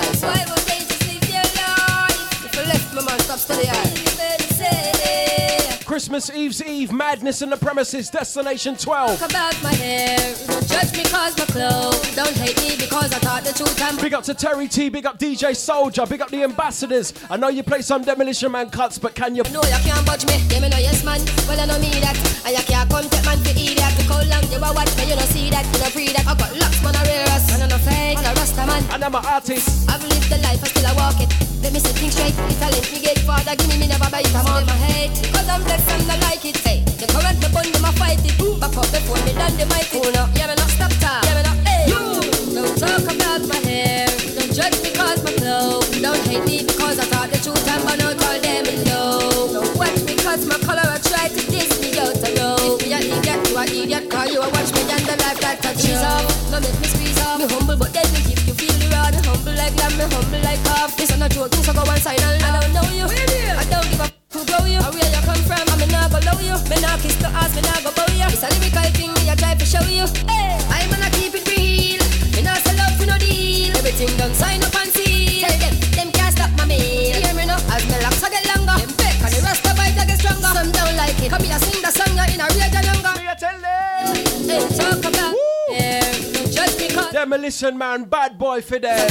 S11: Christmas Eve's Eve, madness in the premises, Destination 12.
S16: Talk about my hair, don't judge me cause my clothes. Don't hate me because I thought the truth.
S11: Big up to Terry T, big up DJ Soldier, big up the ambassadors. I know you play some Demolition Man cuts, but can you?
S16: No, you can't budge me, give me no yes man. Well I know me that, and you can't come take man to eat that. Look how long you a watch me, you don't see that, you don't free that. I got locks, man, I real us, and I'm no fake, man, I rasta man.
S11: And I'm an artist.
S16: I've lived the life, I still I walk it. Let me say things straight, the talent me get father, give me never buy it, I'm on my head. Because I'm blessed and I like it, hey. The current me bun, them a fight it. Back up before me done the mic. Oh no, yeah me not stop talk, yeah me not, hey. Don't talk about my hair, don't judge me cause my clothes. Don't hate me because I thought the truth and but not all them low. Don't watch me cause my color, I try to diss me out the road. If you idiot, you a idiot, call you a watch me and the life that touch you. No make me squeeze off, me humble but then me give you feel the rod. Humble like lamb, me humble like calf. This is not joke, so go one side and I don't know you. I don't give a who grow you, or where you come from, and me not go low you. Me not kiss the ass, me not go bow you. It's a lyrical thing, me I try to show you. Hey, I'm gonna keep it real. Me not sell out for no deal. Everything done, sign up and seal. Tell them can't stop my meal. Hear me now, as me locks I get longer. Them fake, and the rest of I get stronger. Some don't like it, come here sing the song, you're in a rage and younger.
S11: Me I tell them.
S16: Hey, talk about don't judge me cause
S11: Demolition Man, bad boy for them.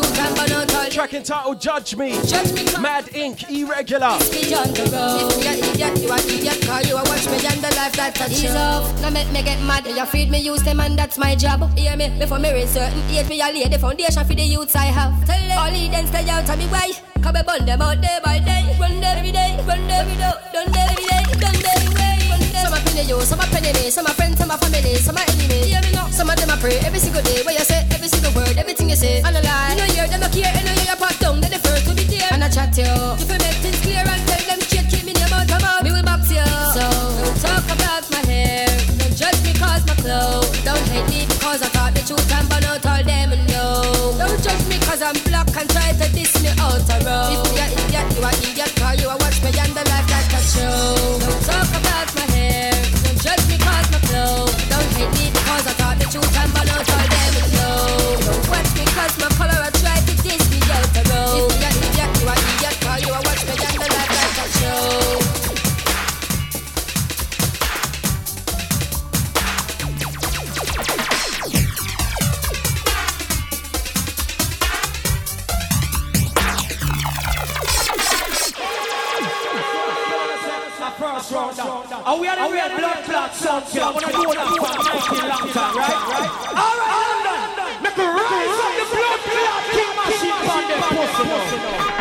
S11: Track entitled Judge Me. Mad Ink, Irregular.
S16: If you are idiot, you are idiot. Call you a watch me and the life that touch you. Now make me get mad. You feed me, use them and that's my job. Hear me, before me reach certain age, me a lay the foundation for the youths I have. Tell them all the then stay out of me way. Come and burn them out day by day. Run them every day, run them every day. Done them every day, done them every way. Some a penny you, some a penny me. Some a friends, some a family, some a enemy. Hear me now. Some of them a pray every single day. Where you say every single word, everything you say. And a lie. You know hear them a care, and you know you part down. They're the first to be there. And I chat to you. If you make things clear and tell them straight, keep me in your mouth, come out. Me will box you. So don't talk about my hair. Don't judge me cause my clothes. Don't hate me because I thought the truth and burn out all them and no. Don't judge me cause I'm black and try to diss me out a road. If you are idiot, you are idiot. Call you a watch me and the life that touch you. Don't talk about my hair. Don't judge me cause my clothes. Don't hate me because I thought the truth and burn out all them and no. Don't watch me cause my color I try to diss me out the road. If you are idiot, you are idiot. Call you a watch me and the life that touch you.
S5: Oh, we are the real blood clot sound here. I want to do that for a long time, right? All right, London. Make a rise up the blood clot king machine on the pussy.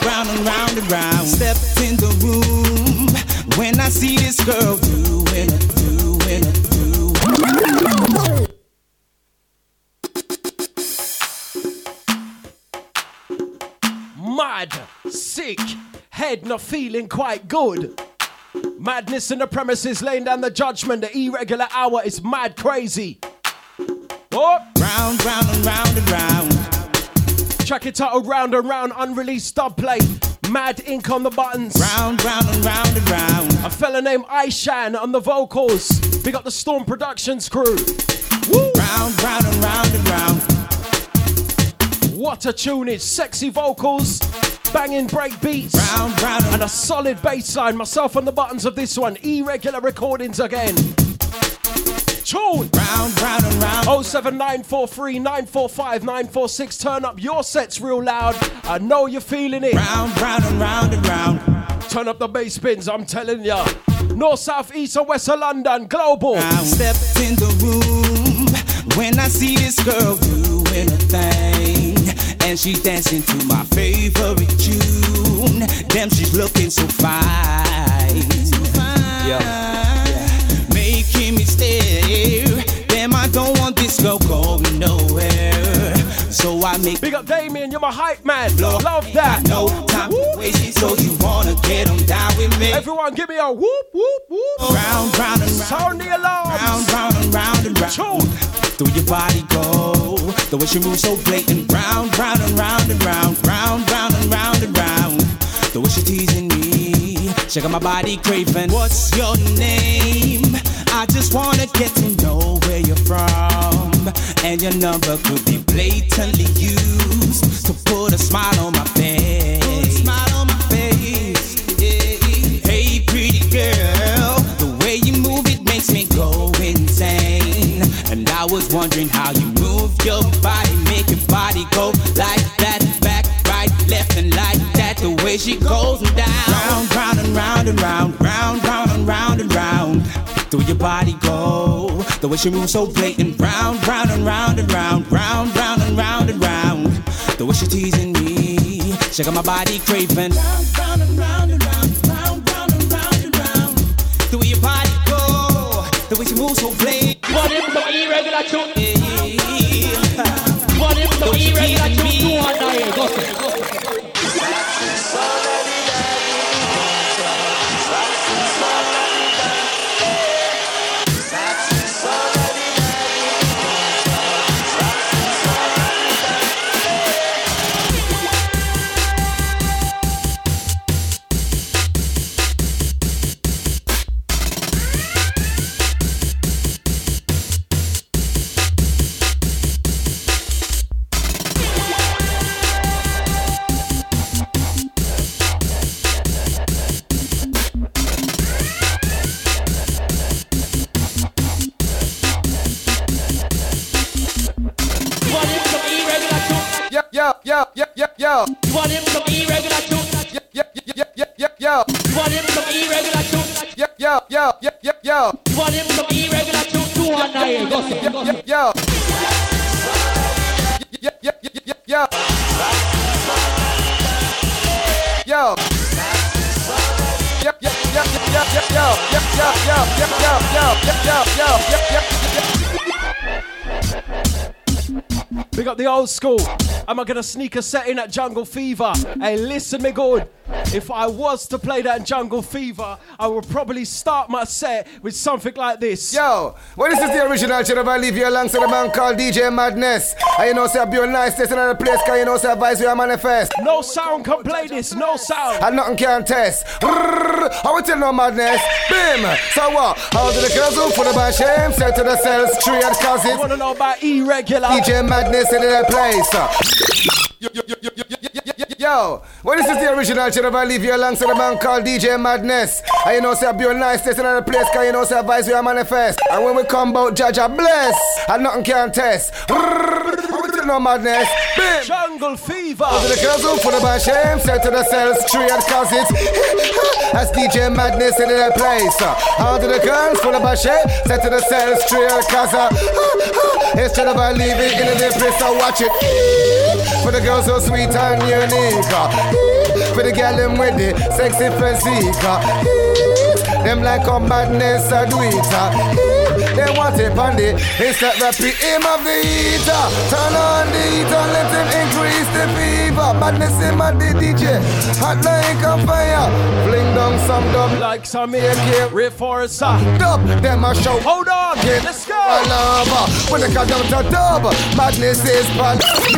S13: round and round and round. Stepped in the room when I see this girl doing it.
S11: Mad, sick, head not feeling quite good. Madness in the premises, laying down the judgment. The irregular hour is mad crazy. Oh.
S13: Round, round and round and round.
S11: Track it titled Round and Round, unreleased dubplate. Mad ink on the buttons.
S13: Round, round and round and round.
S11: A fella named Aishan on the vocals. Big up the Storm Productions crew. Woo.
S13: Round, round and round and round.
S11: What a tunage, sexy vocals, banging break beats,
S13: round,
S11: and a solid bass line. Myself on the buttons of this one. Irregular recordings again. Tune.
S13: Round, round and round.
S11: 07943 945 946. Turn up your sets real loud. I know you're feeling it.
S13: Round, round and round and round.
S11: Turn up the bass bins, I'm telling ya. North, south, east, and west of London. Global.
S13: Stepped in the room when I see this girl doing a thing. And she's dancing to my favorite tune. Damn, she's looking so fine. Making me stare. Damn, I don't want this girl going nowhere. So I make.
S11: Big up Damien, you're my hype man. Love that.
S13: No time to waste, so you wanna get them down with me.
S11: Everyone give me a whoop, whoop, whoop.
S13: Round, round and round.
S11: Sound the alarm.
S13: Round, round and round and round.
S11: Tune.
S13: Through your body go. The way she moves so blatant. Round, round and round and round. Round, round and round and round. The way she teasing me. Check out my body craving. What's your name? I just wanna get to know where you're from. And your number could be blatantly used to put a smile on my face. Smile on my face. Yeah. Hey, pretty girl. The way you move it makes me go insane. And I was wondering how you move your body, make your body go like that, back, right, left, and like that. The way she goes down, round, round and round and round, round, round and round and round. Through your body go, the way she moves so blatant, round, round and round and round, round, round and round and round. The way she teasing me, check out my body craving, round, round and round and round, round, round and round and round. Through your body go, the way she moves so blatant.
S3: What if the irregular tune? What if the irregular tune? 200 go.
S11: Yo.
S3: You want him some irregular tune?
S11: Yo.
S3: You want him some irregular tune?
S11: Yo.
S3: You want him some irregular tune? 200 go.
S11: Yo. Big up the old school. Am I gonna sneak a set in at Jungle Fever? Hey, listen me good. If I was to play that in Jungle Fever, I would probably start my set with something like this.
S2: Yo, well, this is the original tune of I leave you alongside a man called DJ Madness. And you know, say, be a nice test in another place, cause you know, say, advise you a manifest.
S11: No sound can play this, no sound.
S2: And nothing can test. I will tell no madness. Bim! So what? How do the girls look for the bad shame? Send to the cells, 3 and cause it.
S11: Wanna know about irregular?
S2: DJ Madness in their place. Yo, well, this is the original tune of I leave you alongside a man called DJ Madness. And you know, say, be a nice test in another place, cause you know, say, advise you a manifest. And when we come about, Jaja bless. And nothing can test. No madness. Bim!
S11: Jungle Fever.
S2: Go to the girls who for the bad shame. Send to the cells, 3 and cause it. That's DJ Madness in their place. How to the girls for the bad shame. Send to the cells, 3 and cause instead of I leaving in their place, I watch it. For the girls so sweet and unique. For the girl them with the sexy physique. Them like a madness a do it. They want it on the instant rapid aim of the heater. Turn on the heater, let them increase the fever. Madness in my DJ, hot like a fire. Fling down some dub
S11: like some AK. Reinforce
S2: dub, them a show.
S11: Hold on, let's go.
S2: When they come down to dub, madness is fun.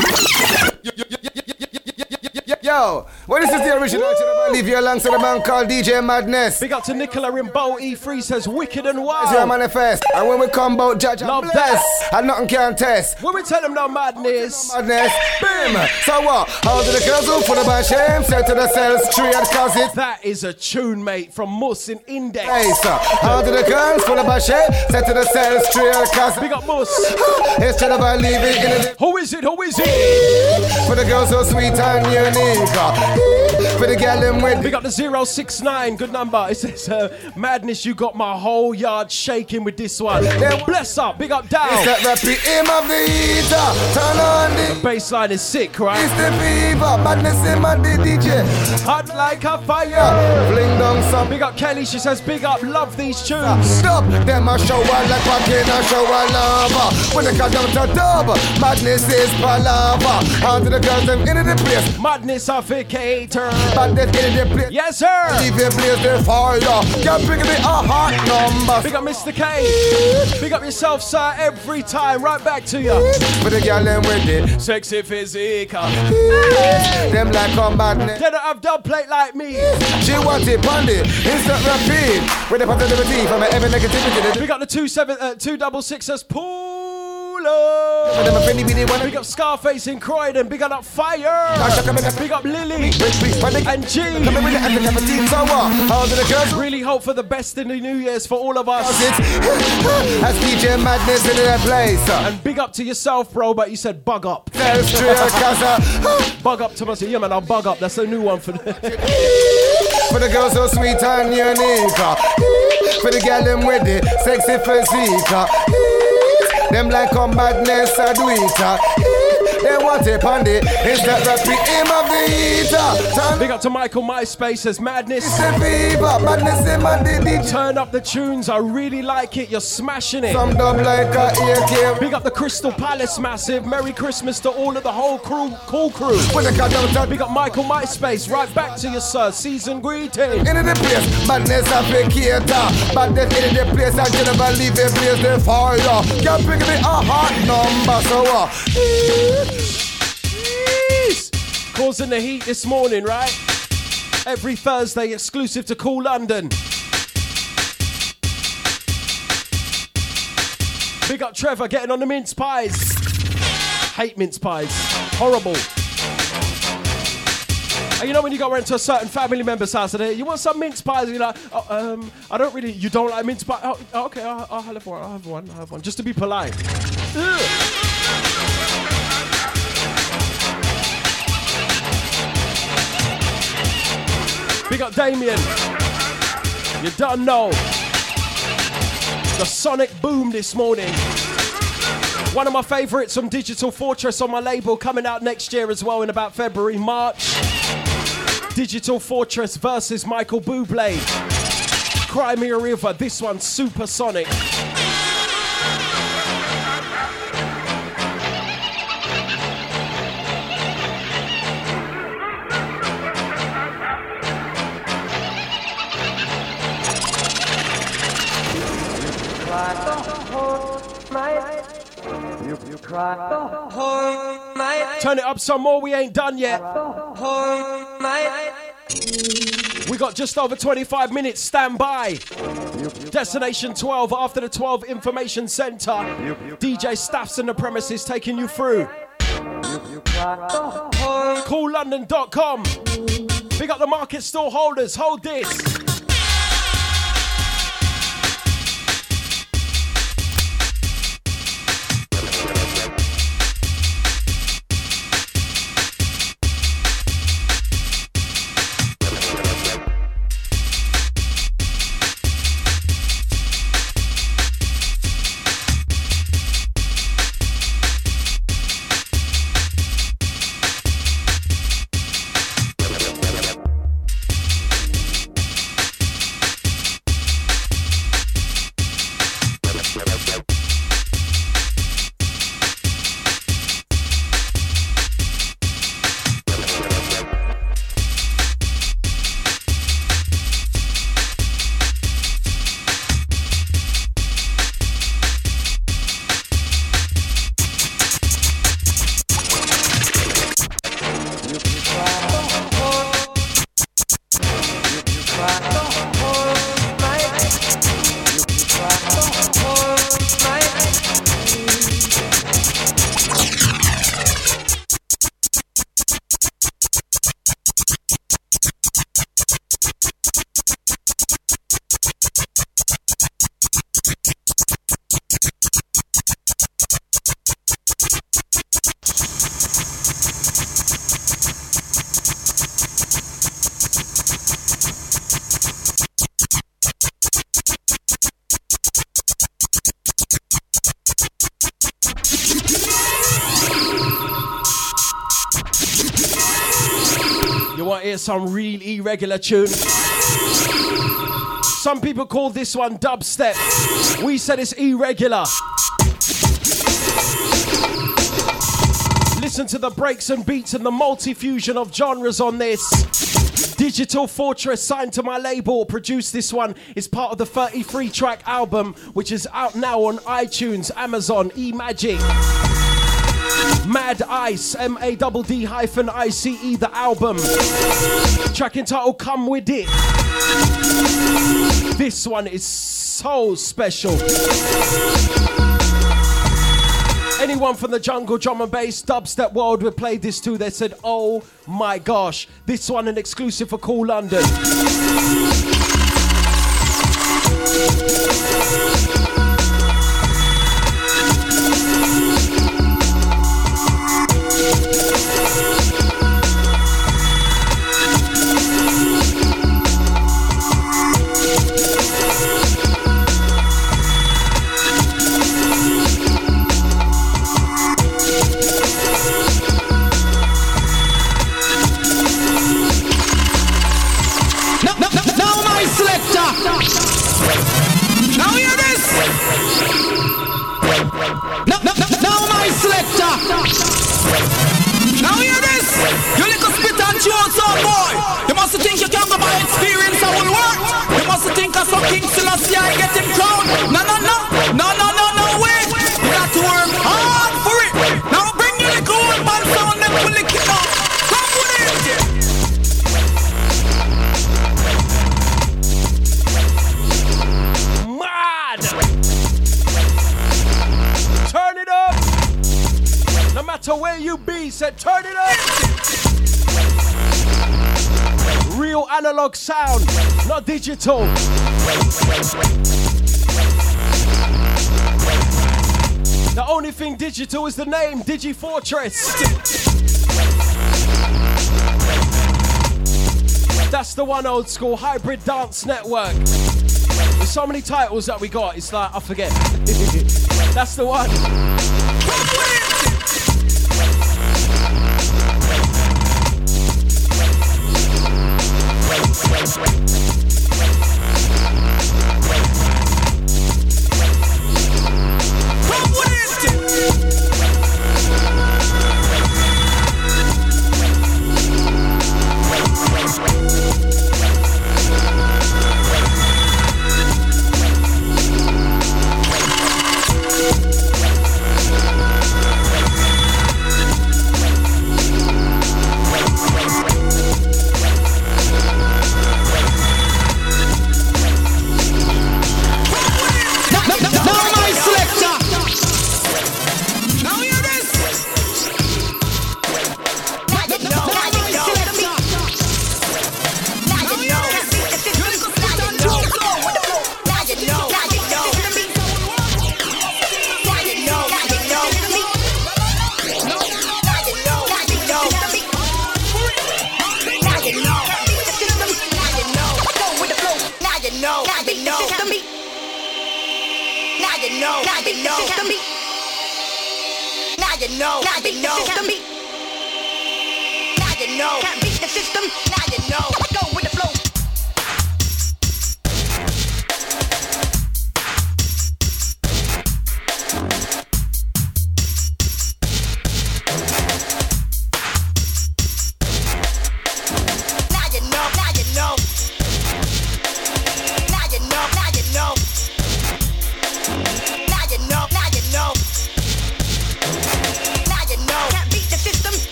S2: Yo, well, this is the original. I leave you alongside a man called DJ Madness.
S11: Big up to Nicola Rimbaud. E3 says wicked and wild.
S2: It's manifest. And when we come about Judge
S11: love
S2: bless,
S11: that.
S2: and nothing can test.
S11: When we tell them no madness.
S2: Boom. So what? How do the girls who put about shame? Say to themselves, tree and cause it.
S11: That is a tune, mate, from Mus in Index.
S2: Hey, sir. How do the girls put about shame? Say to themselves, tree and cause it.
S11: Big up Mus.
S2: Instead of leaving in it.
S11: Who is it? Who is it?
S2: For the girls so sweet and unique. For the girl them with.
S11: Big up the 069. Good number. It says, madness, you got my whole yard shaking with this one. Bless up. Big up down.
S2: It's that rapid aim of the heater. Turn on the
S11: bass line is sick, right?
S2: It's the fever. Madness in my DJ.
S11: Hot like a fire.
S2: Fling down some.
S11: Big up Kelly. She says, big up. Love these tunes.
S2: Stop. Them a shower like fucking a shower lava. When they come down to dub, madness is palava. How do the girls them in the place?
S11: Madness afficator.
S2: Madness in the place.
S11: Yes, sir.
S2: Leave your place the fire. Can't bring me a hot number.
S11: Big up Mr. K. Big up yourself, sir. Every time. Right back to you.
S2: For the girl them with it.
S11: Sexy physique.
S2: Them like a madness.
S11: They don't have dub plate like me.
S2: She want it on the instant rapid. With the positivity from every negativity.
S11: Big up the 266ers pull up. Big up Scarface in Croydon. Big up Fire. Big up Lily and G. Really hope for the best in the New Year's for all of us.
S2: That's DJ Madness in that place.
S11: And big up to yourself, bro. But you said bug up. Bug up to myself. Yeah, man, I'll bug up. That's a new one for
S2: the girls so sweet and unique. For the girl them with the sexy physique. Them like a madness a do it. They want it on the instant rapid aim of the heater.
S11: Big up to Michael MySpace says madness.
S2: It's the fever, madness in my DJ.
S11: Turn up the tunes, I really like it. You're smashing it.
S2: Some dumb like a AK.
S11: Big up the Crystal Palace massive. Merry Christmas to all of the whole crew, cool crew. Big up Michael MySpace. Right back to you, sir. Season greeting.
S2: In the place, madness applicator. Madness in the place, I never leave the place the fire. Can't bring me a hot number, so
S11: causing the heat this morning, right? Every Thursday, exclusive to Cool London. Big up Trevor getting on the mince pies. Hate mince pies. Horrible. And you know when you go around to a certain family member's house and you want some mince pies, and you're like, I don't really, you don't like mince pie? Oh, okay, I'll have one, just to be polite. Ugh. Big up Damien. You don't know. The sonic boom this morning. One of my favourites from Digital Fortress on my label coming out next year as well in about February, March. Digital Fortress versus Michael Bublé. Cry Me a River. This one's supersonic.
S17: You cry the whole night.
S11: Turn it up some more, we ain't done yet. We got just over 25 minutes, stand by. Destination 12 after the 12 Information Centre. DJ Staff's in the premises taking you through. CoolLondon.com. Big up the market store holders, hold this. want to hear some real irregular tune. Some people call this one dubstep. We said it's irregular. Listen to the breaks and beats and the multi-fusion of genres on this. Digital Fortress, signed to my label, produced this one. It's part of the 33-track album, which is out now on iTunes, Amazon, eMagic. Mad Ice, MADD-ICE, the album. Track entitled Come With It. This one is so special. Anyone from the jungle, drum and bass, dubstep world would play this too. They said, oh my gosh, this one an exclusive for Cool London.
S13: Now hear this. Now my selector. Now hear this. You little spit and chew some boy. You must think you can go by experience and will work. You must think of some King Selassie I get him crowned. No wait. You got to work hard for it. Now bring your little old man sound and pull it up. Come with it.
S11: Turn it up. No matter where you be, said turn it up. Real analog sound, not digital. The only thing digital is the name, Digi Fortress. That's the one, old school hybrid dance network. There's so many titles that we got, it's like, I forget. That's the one.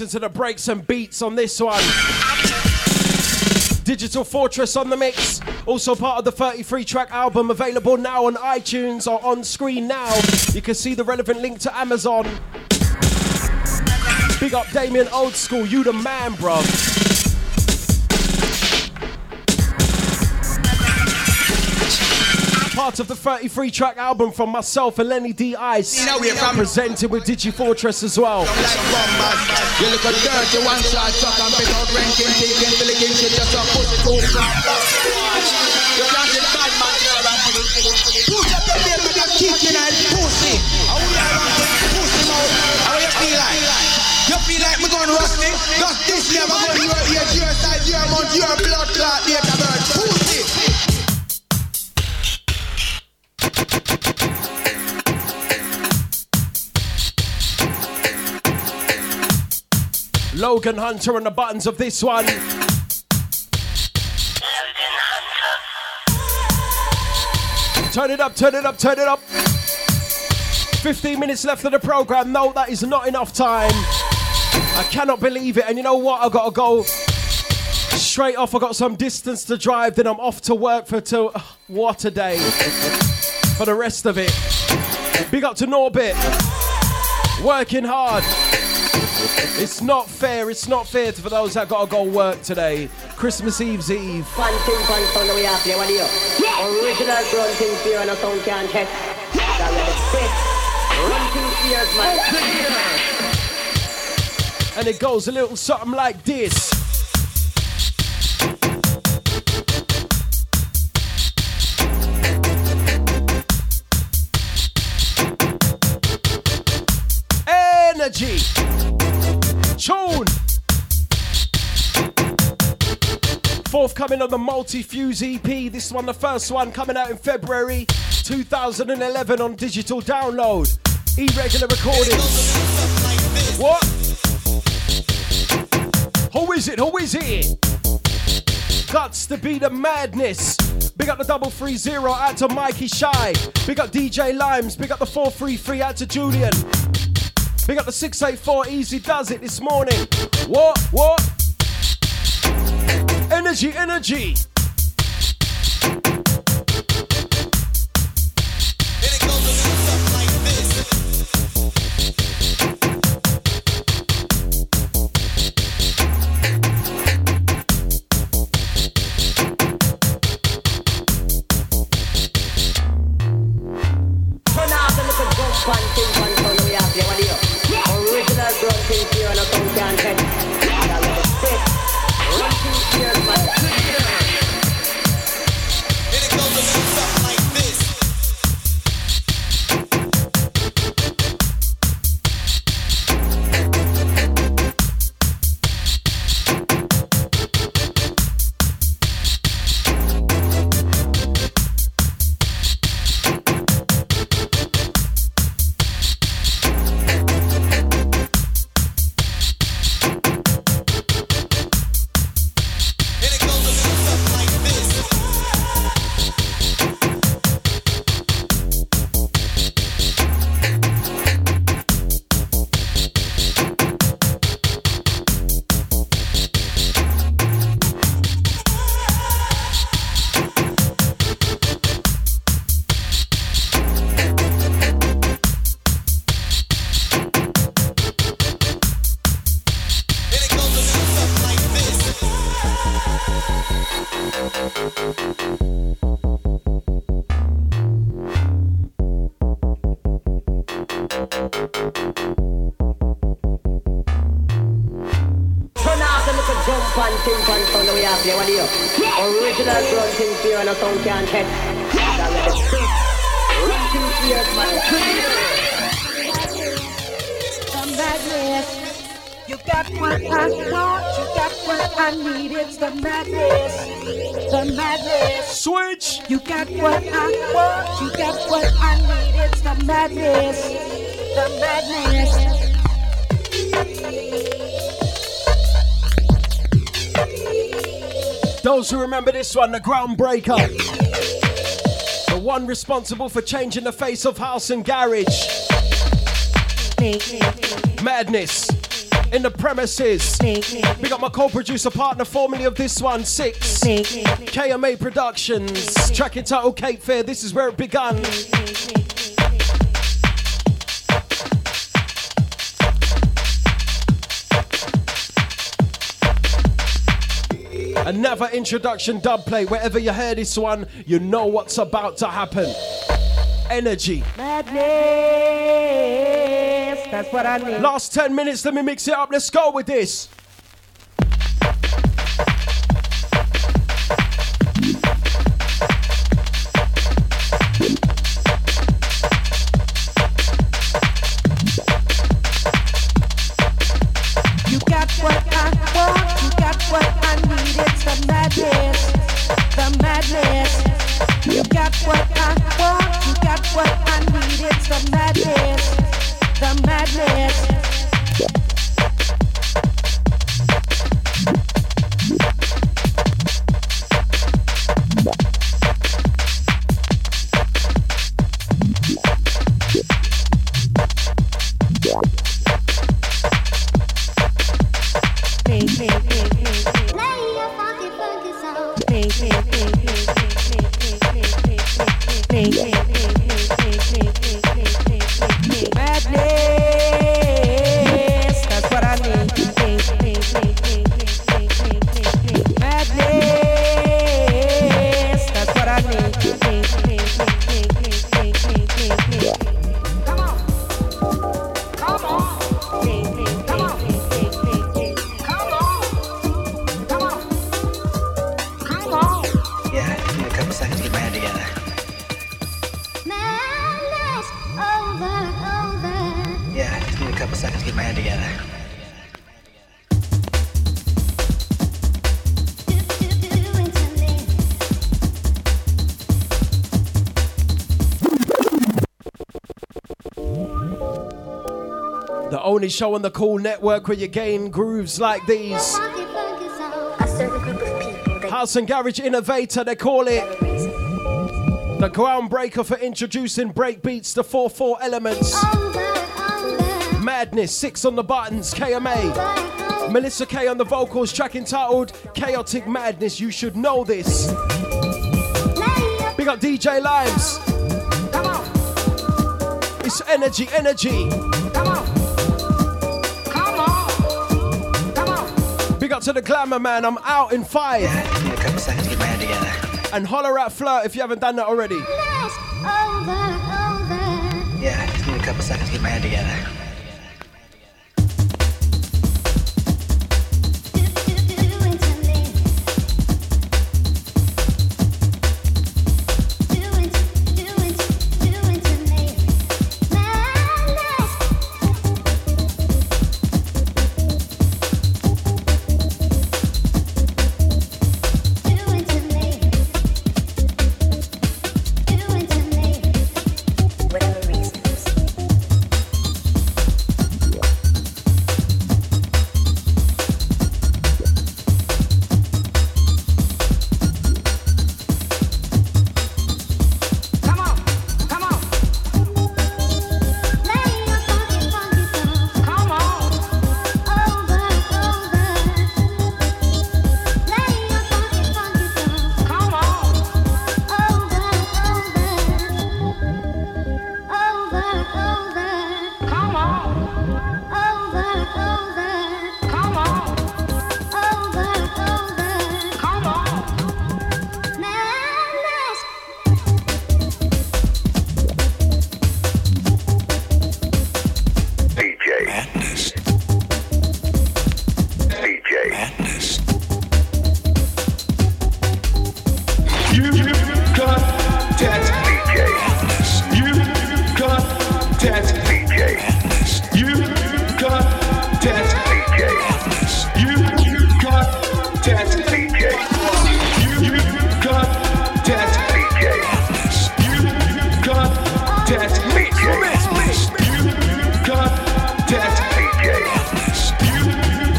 S11: listen to the breaks and beats on this one. Digital Fortress on the mix. Also part of the 33-track album, available now on iTunes or on screen now. You can see the relevant link to Amazon. Big up Damien Old School, you the man, bro. Part of the 33-track album from myself and Lenny D. Ice. Presented with Digi Fortress as well.
S18: You look a dirty one shot shot and pick out ranking, taking till the king shit just a pussy too far. You can't get bad man girl and push up your face with that kicking and pussy. How we are on pussy mouth? How you feel like? You feel like me going rusty? Just this year I'm going your side, your mouth, your blood clot, data bird, pussy.
S11: Logan Hunter on the buttons of this one. Turn it up, turn it up, turn it up. 15 minutes left of the program. No, that is not enough time. I cannot believe it. And you know what? I gotta go straight off. I got some distance to drive. Then I'm off to work for till what a day. For the rest of it. Big up to Norbit. Working hard. It's not fair for those that gotta go work today. Christmas Eve's Eve.
S17: One thing, one sound we have play, what do you? Original run things here and a sound can't check. That we are the best. Run things here, man.
S11: And it goes a little something like this. Energy. Tune. Forthcoming on the Multi-Fuse EP. This one, the first one, coming out in February 2011 on digital download. Irregular recordings. What? Who is it? Who is it? Guts to be the madness. Big up the 330 out to Mikey Shy. Big up DJ Limes. Big up the 433 out to Julian. Big up the 684, Easy Does It this morning. What? Energy, energy.
S17: Turn off the little jump and thing, one sound we have play, what do you? Original run things here and a sound can't check. That we are the best. Run things here, man. Original run things here and a sound can't check. That we are the best. Run things here, man.
S4: The madness. You got what I want, you got what I need. It's the madness. The madness.
S11: Switch.
S4: You got what I want, you got what I need. It's the madness. The madness.
S11: Those who remember this one, the Groundbreaker. The one responsible for changing the face of house and garage. Madness. in the premises. We got my co-producer partner, formerly of this one, Six. KMA Productions. Track entitled Cape Fair. This is where it begun. Another introduction dub plate. Wherever you hear this one, you know what's about to happen. Energy.
S19: Madness, that's what I need.
S11: Last 10 minutes, let me mix it up. Let's go with this.
S19: You got what I want, you got what I need. It's the madness, the madness. You got what I want, you got what I need. It's the madness, the madness. Madness, that's what I need. Madness, that's what I need. Come on, come on, come on, come on.
S20: Yeah, give me a couple seconds to get my head together. Yeah, just need a couple seconds to get my head together.
S11: The only show on the Cool Network where you gain grooves like these. House and Garage Innovator, they call it. The groundbreaker for introducing break beats to 4/4 elements. Madness, 6 on the buttons, KMA. Melissa K on the vocals, track entitled Chaotic Madness, you should know this. Big up DJ Limes. It's energy, energy. Big up to the Glamour Man, I'm out in 5.
S20: Yeah, just need a couple seconds to get my head together.
S11: And holler at Flirt if you haven't done that already.
S20: Yeah, just need a couple seconds to get my head together.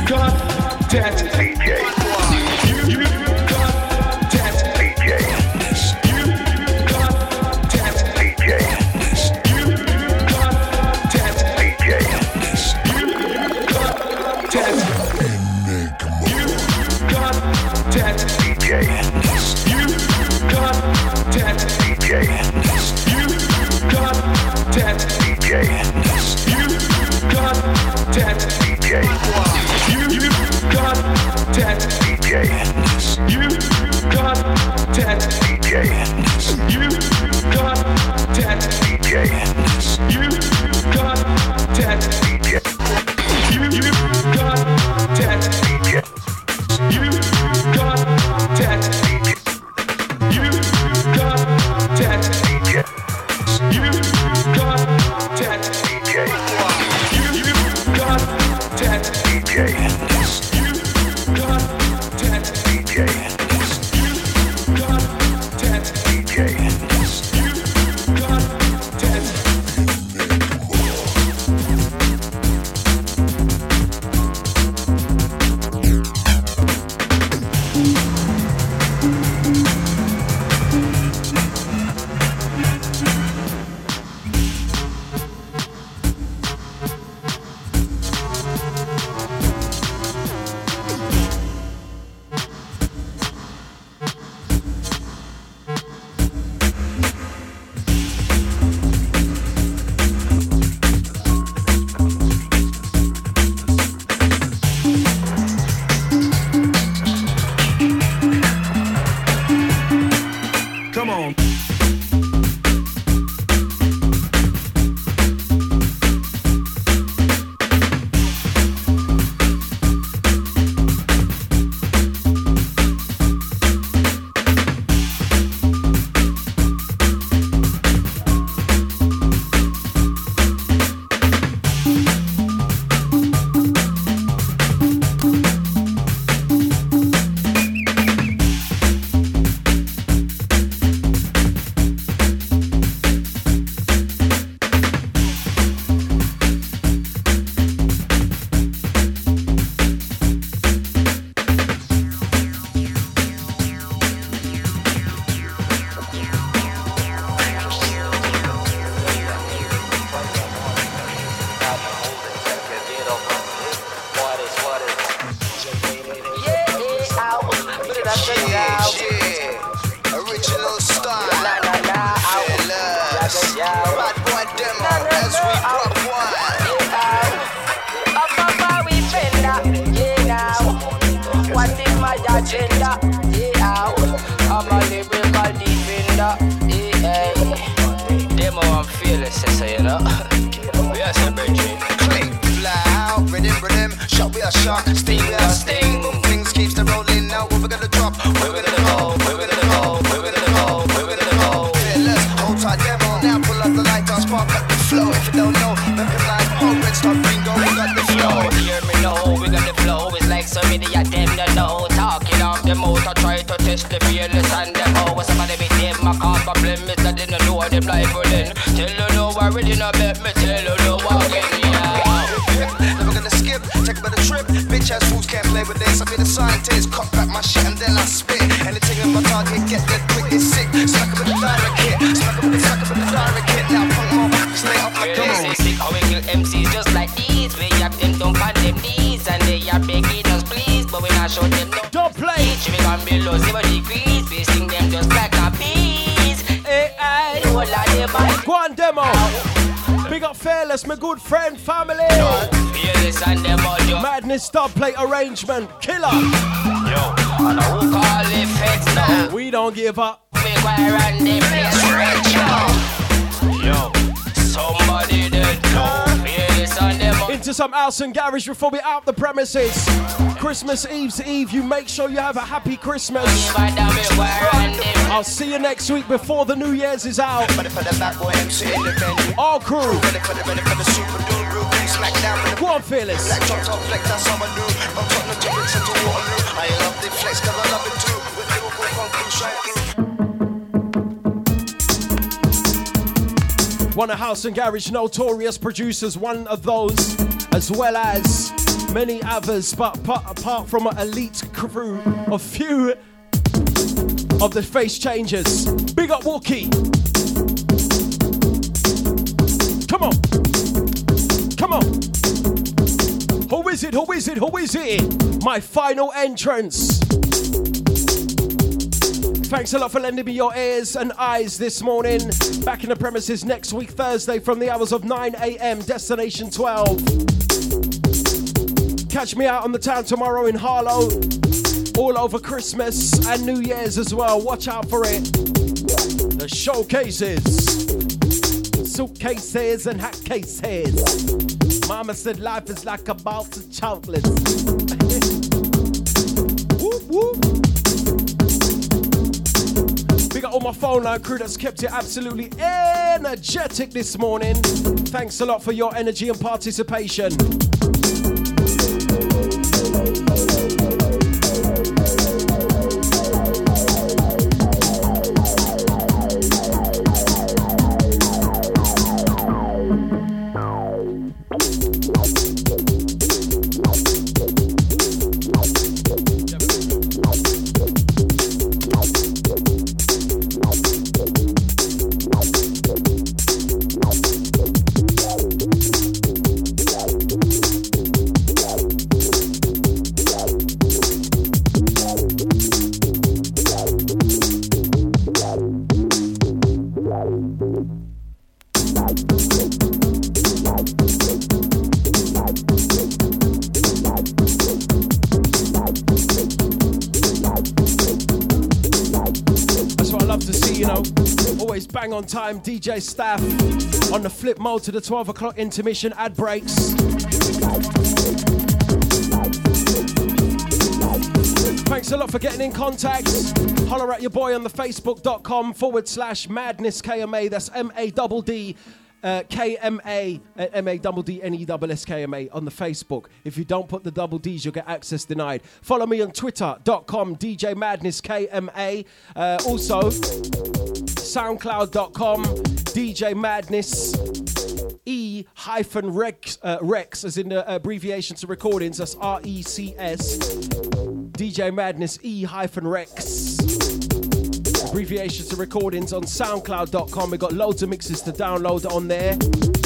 S21: that DJ. You got that DJ.
S1: DJ. You got that DJ. You got that DJ. You got that DJ. You got that DJ. You got that DJ. You got that DJ. You got that DJ. You got that DJ. You got that DJ. You got that DJ. You got that DJ. You got that DJ. You got that DJ. You got
S11: My good friend, family. Madness dub plate arrangement, killer. We don't give up.
S1: Somebody that
S11: into some house and garage before we out the premises. Christmas Eve's Eve, you make sure you have a happy Christmas. I'll see you next week before the New Year's is out. All crew. Go on, Fearless. One of House and Garage notorious producers, one of those, as well as many others, but apart from an elite crew, a few of the face changers. Big up Wookie. Come on. Come on. Who is it? Who is it? Who is it? My final entrance. Thanks a lot for lending me your ears and eyes this morning. Back in the premises next week, Thursday, from the hours of 9 a.m. Destination 12. Catch me out on the town tomorrow in Harlow. All over Christmas and New Year's as well. Watch out for it. The showcases. Suitcases and hat cases. Mama said life is like a box of chocolates. Whoop, whoop. We got all my phone line crew that's kept it absolutely energetic this morning. Thanks a lot for your energy and participation. On time, DJ staff on the flip mode to the 12 o'clock intermission ad breaks. Thanks a lot for getting in contact. Holler at your boy on the facebook.com/madnesskma. That's MADD KMA MADDNESSKMA on the Facebook. If you don't put the double D's, you'll get access denied. Follow me on twitter.com DJ Madness KMA. Also SoundCloud.com DJ Madness E-Rex as in the abbreviation to recordings. That's RECS. DJ Madness E-Rex. Abbreviation to recordings on SoundCloud.com. We've got loads of mixes to download on there.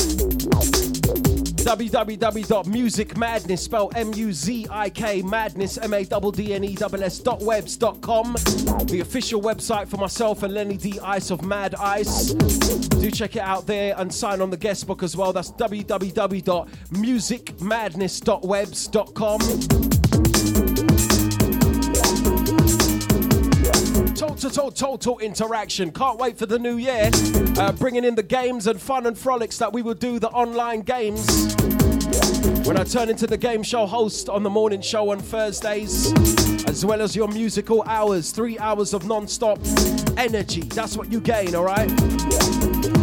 S11: www.musicmadness, spell MUZIK madness MADDNESS.webs.com. The official website for myself and Lenny D Ice of Mad Ice. Do check it out there and sign on the guest book as well. That's www.musicmadness.webs.com. Total interaction. Can't wait for the new year. Bringing in the games and fun and frolics that we will do, the online games. When I turn into the game show host on the morning show on Thursdays, as well as your musical hours, 3 hours of non-stop energy. That's what you gain, all right?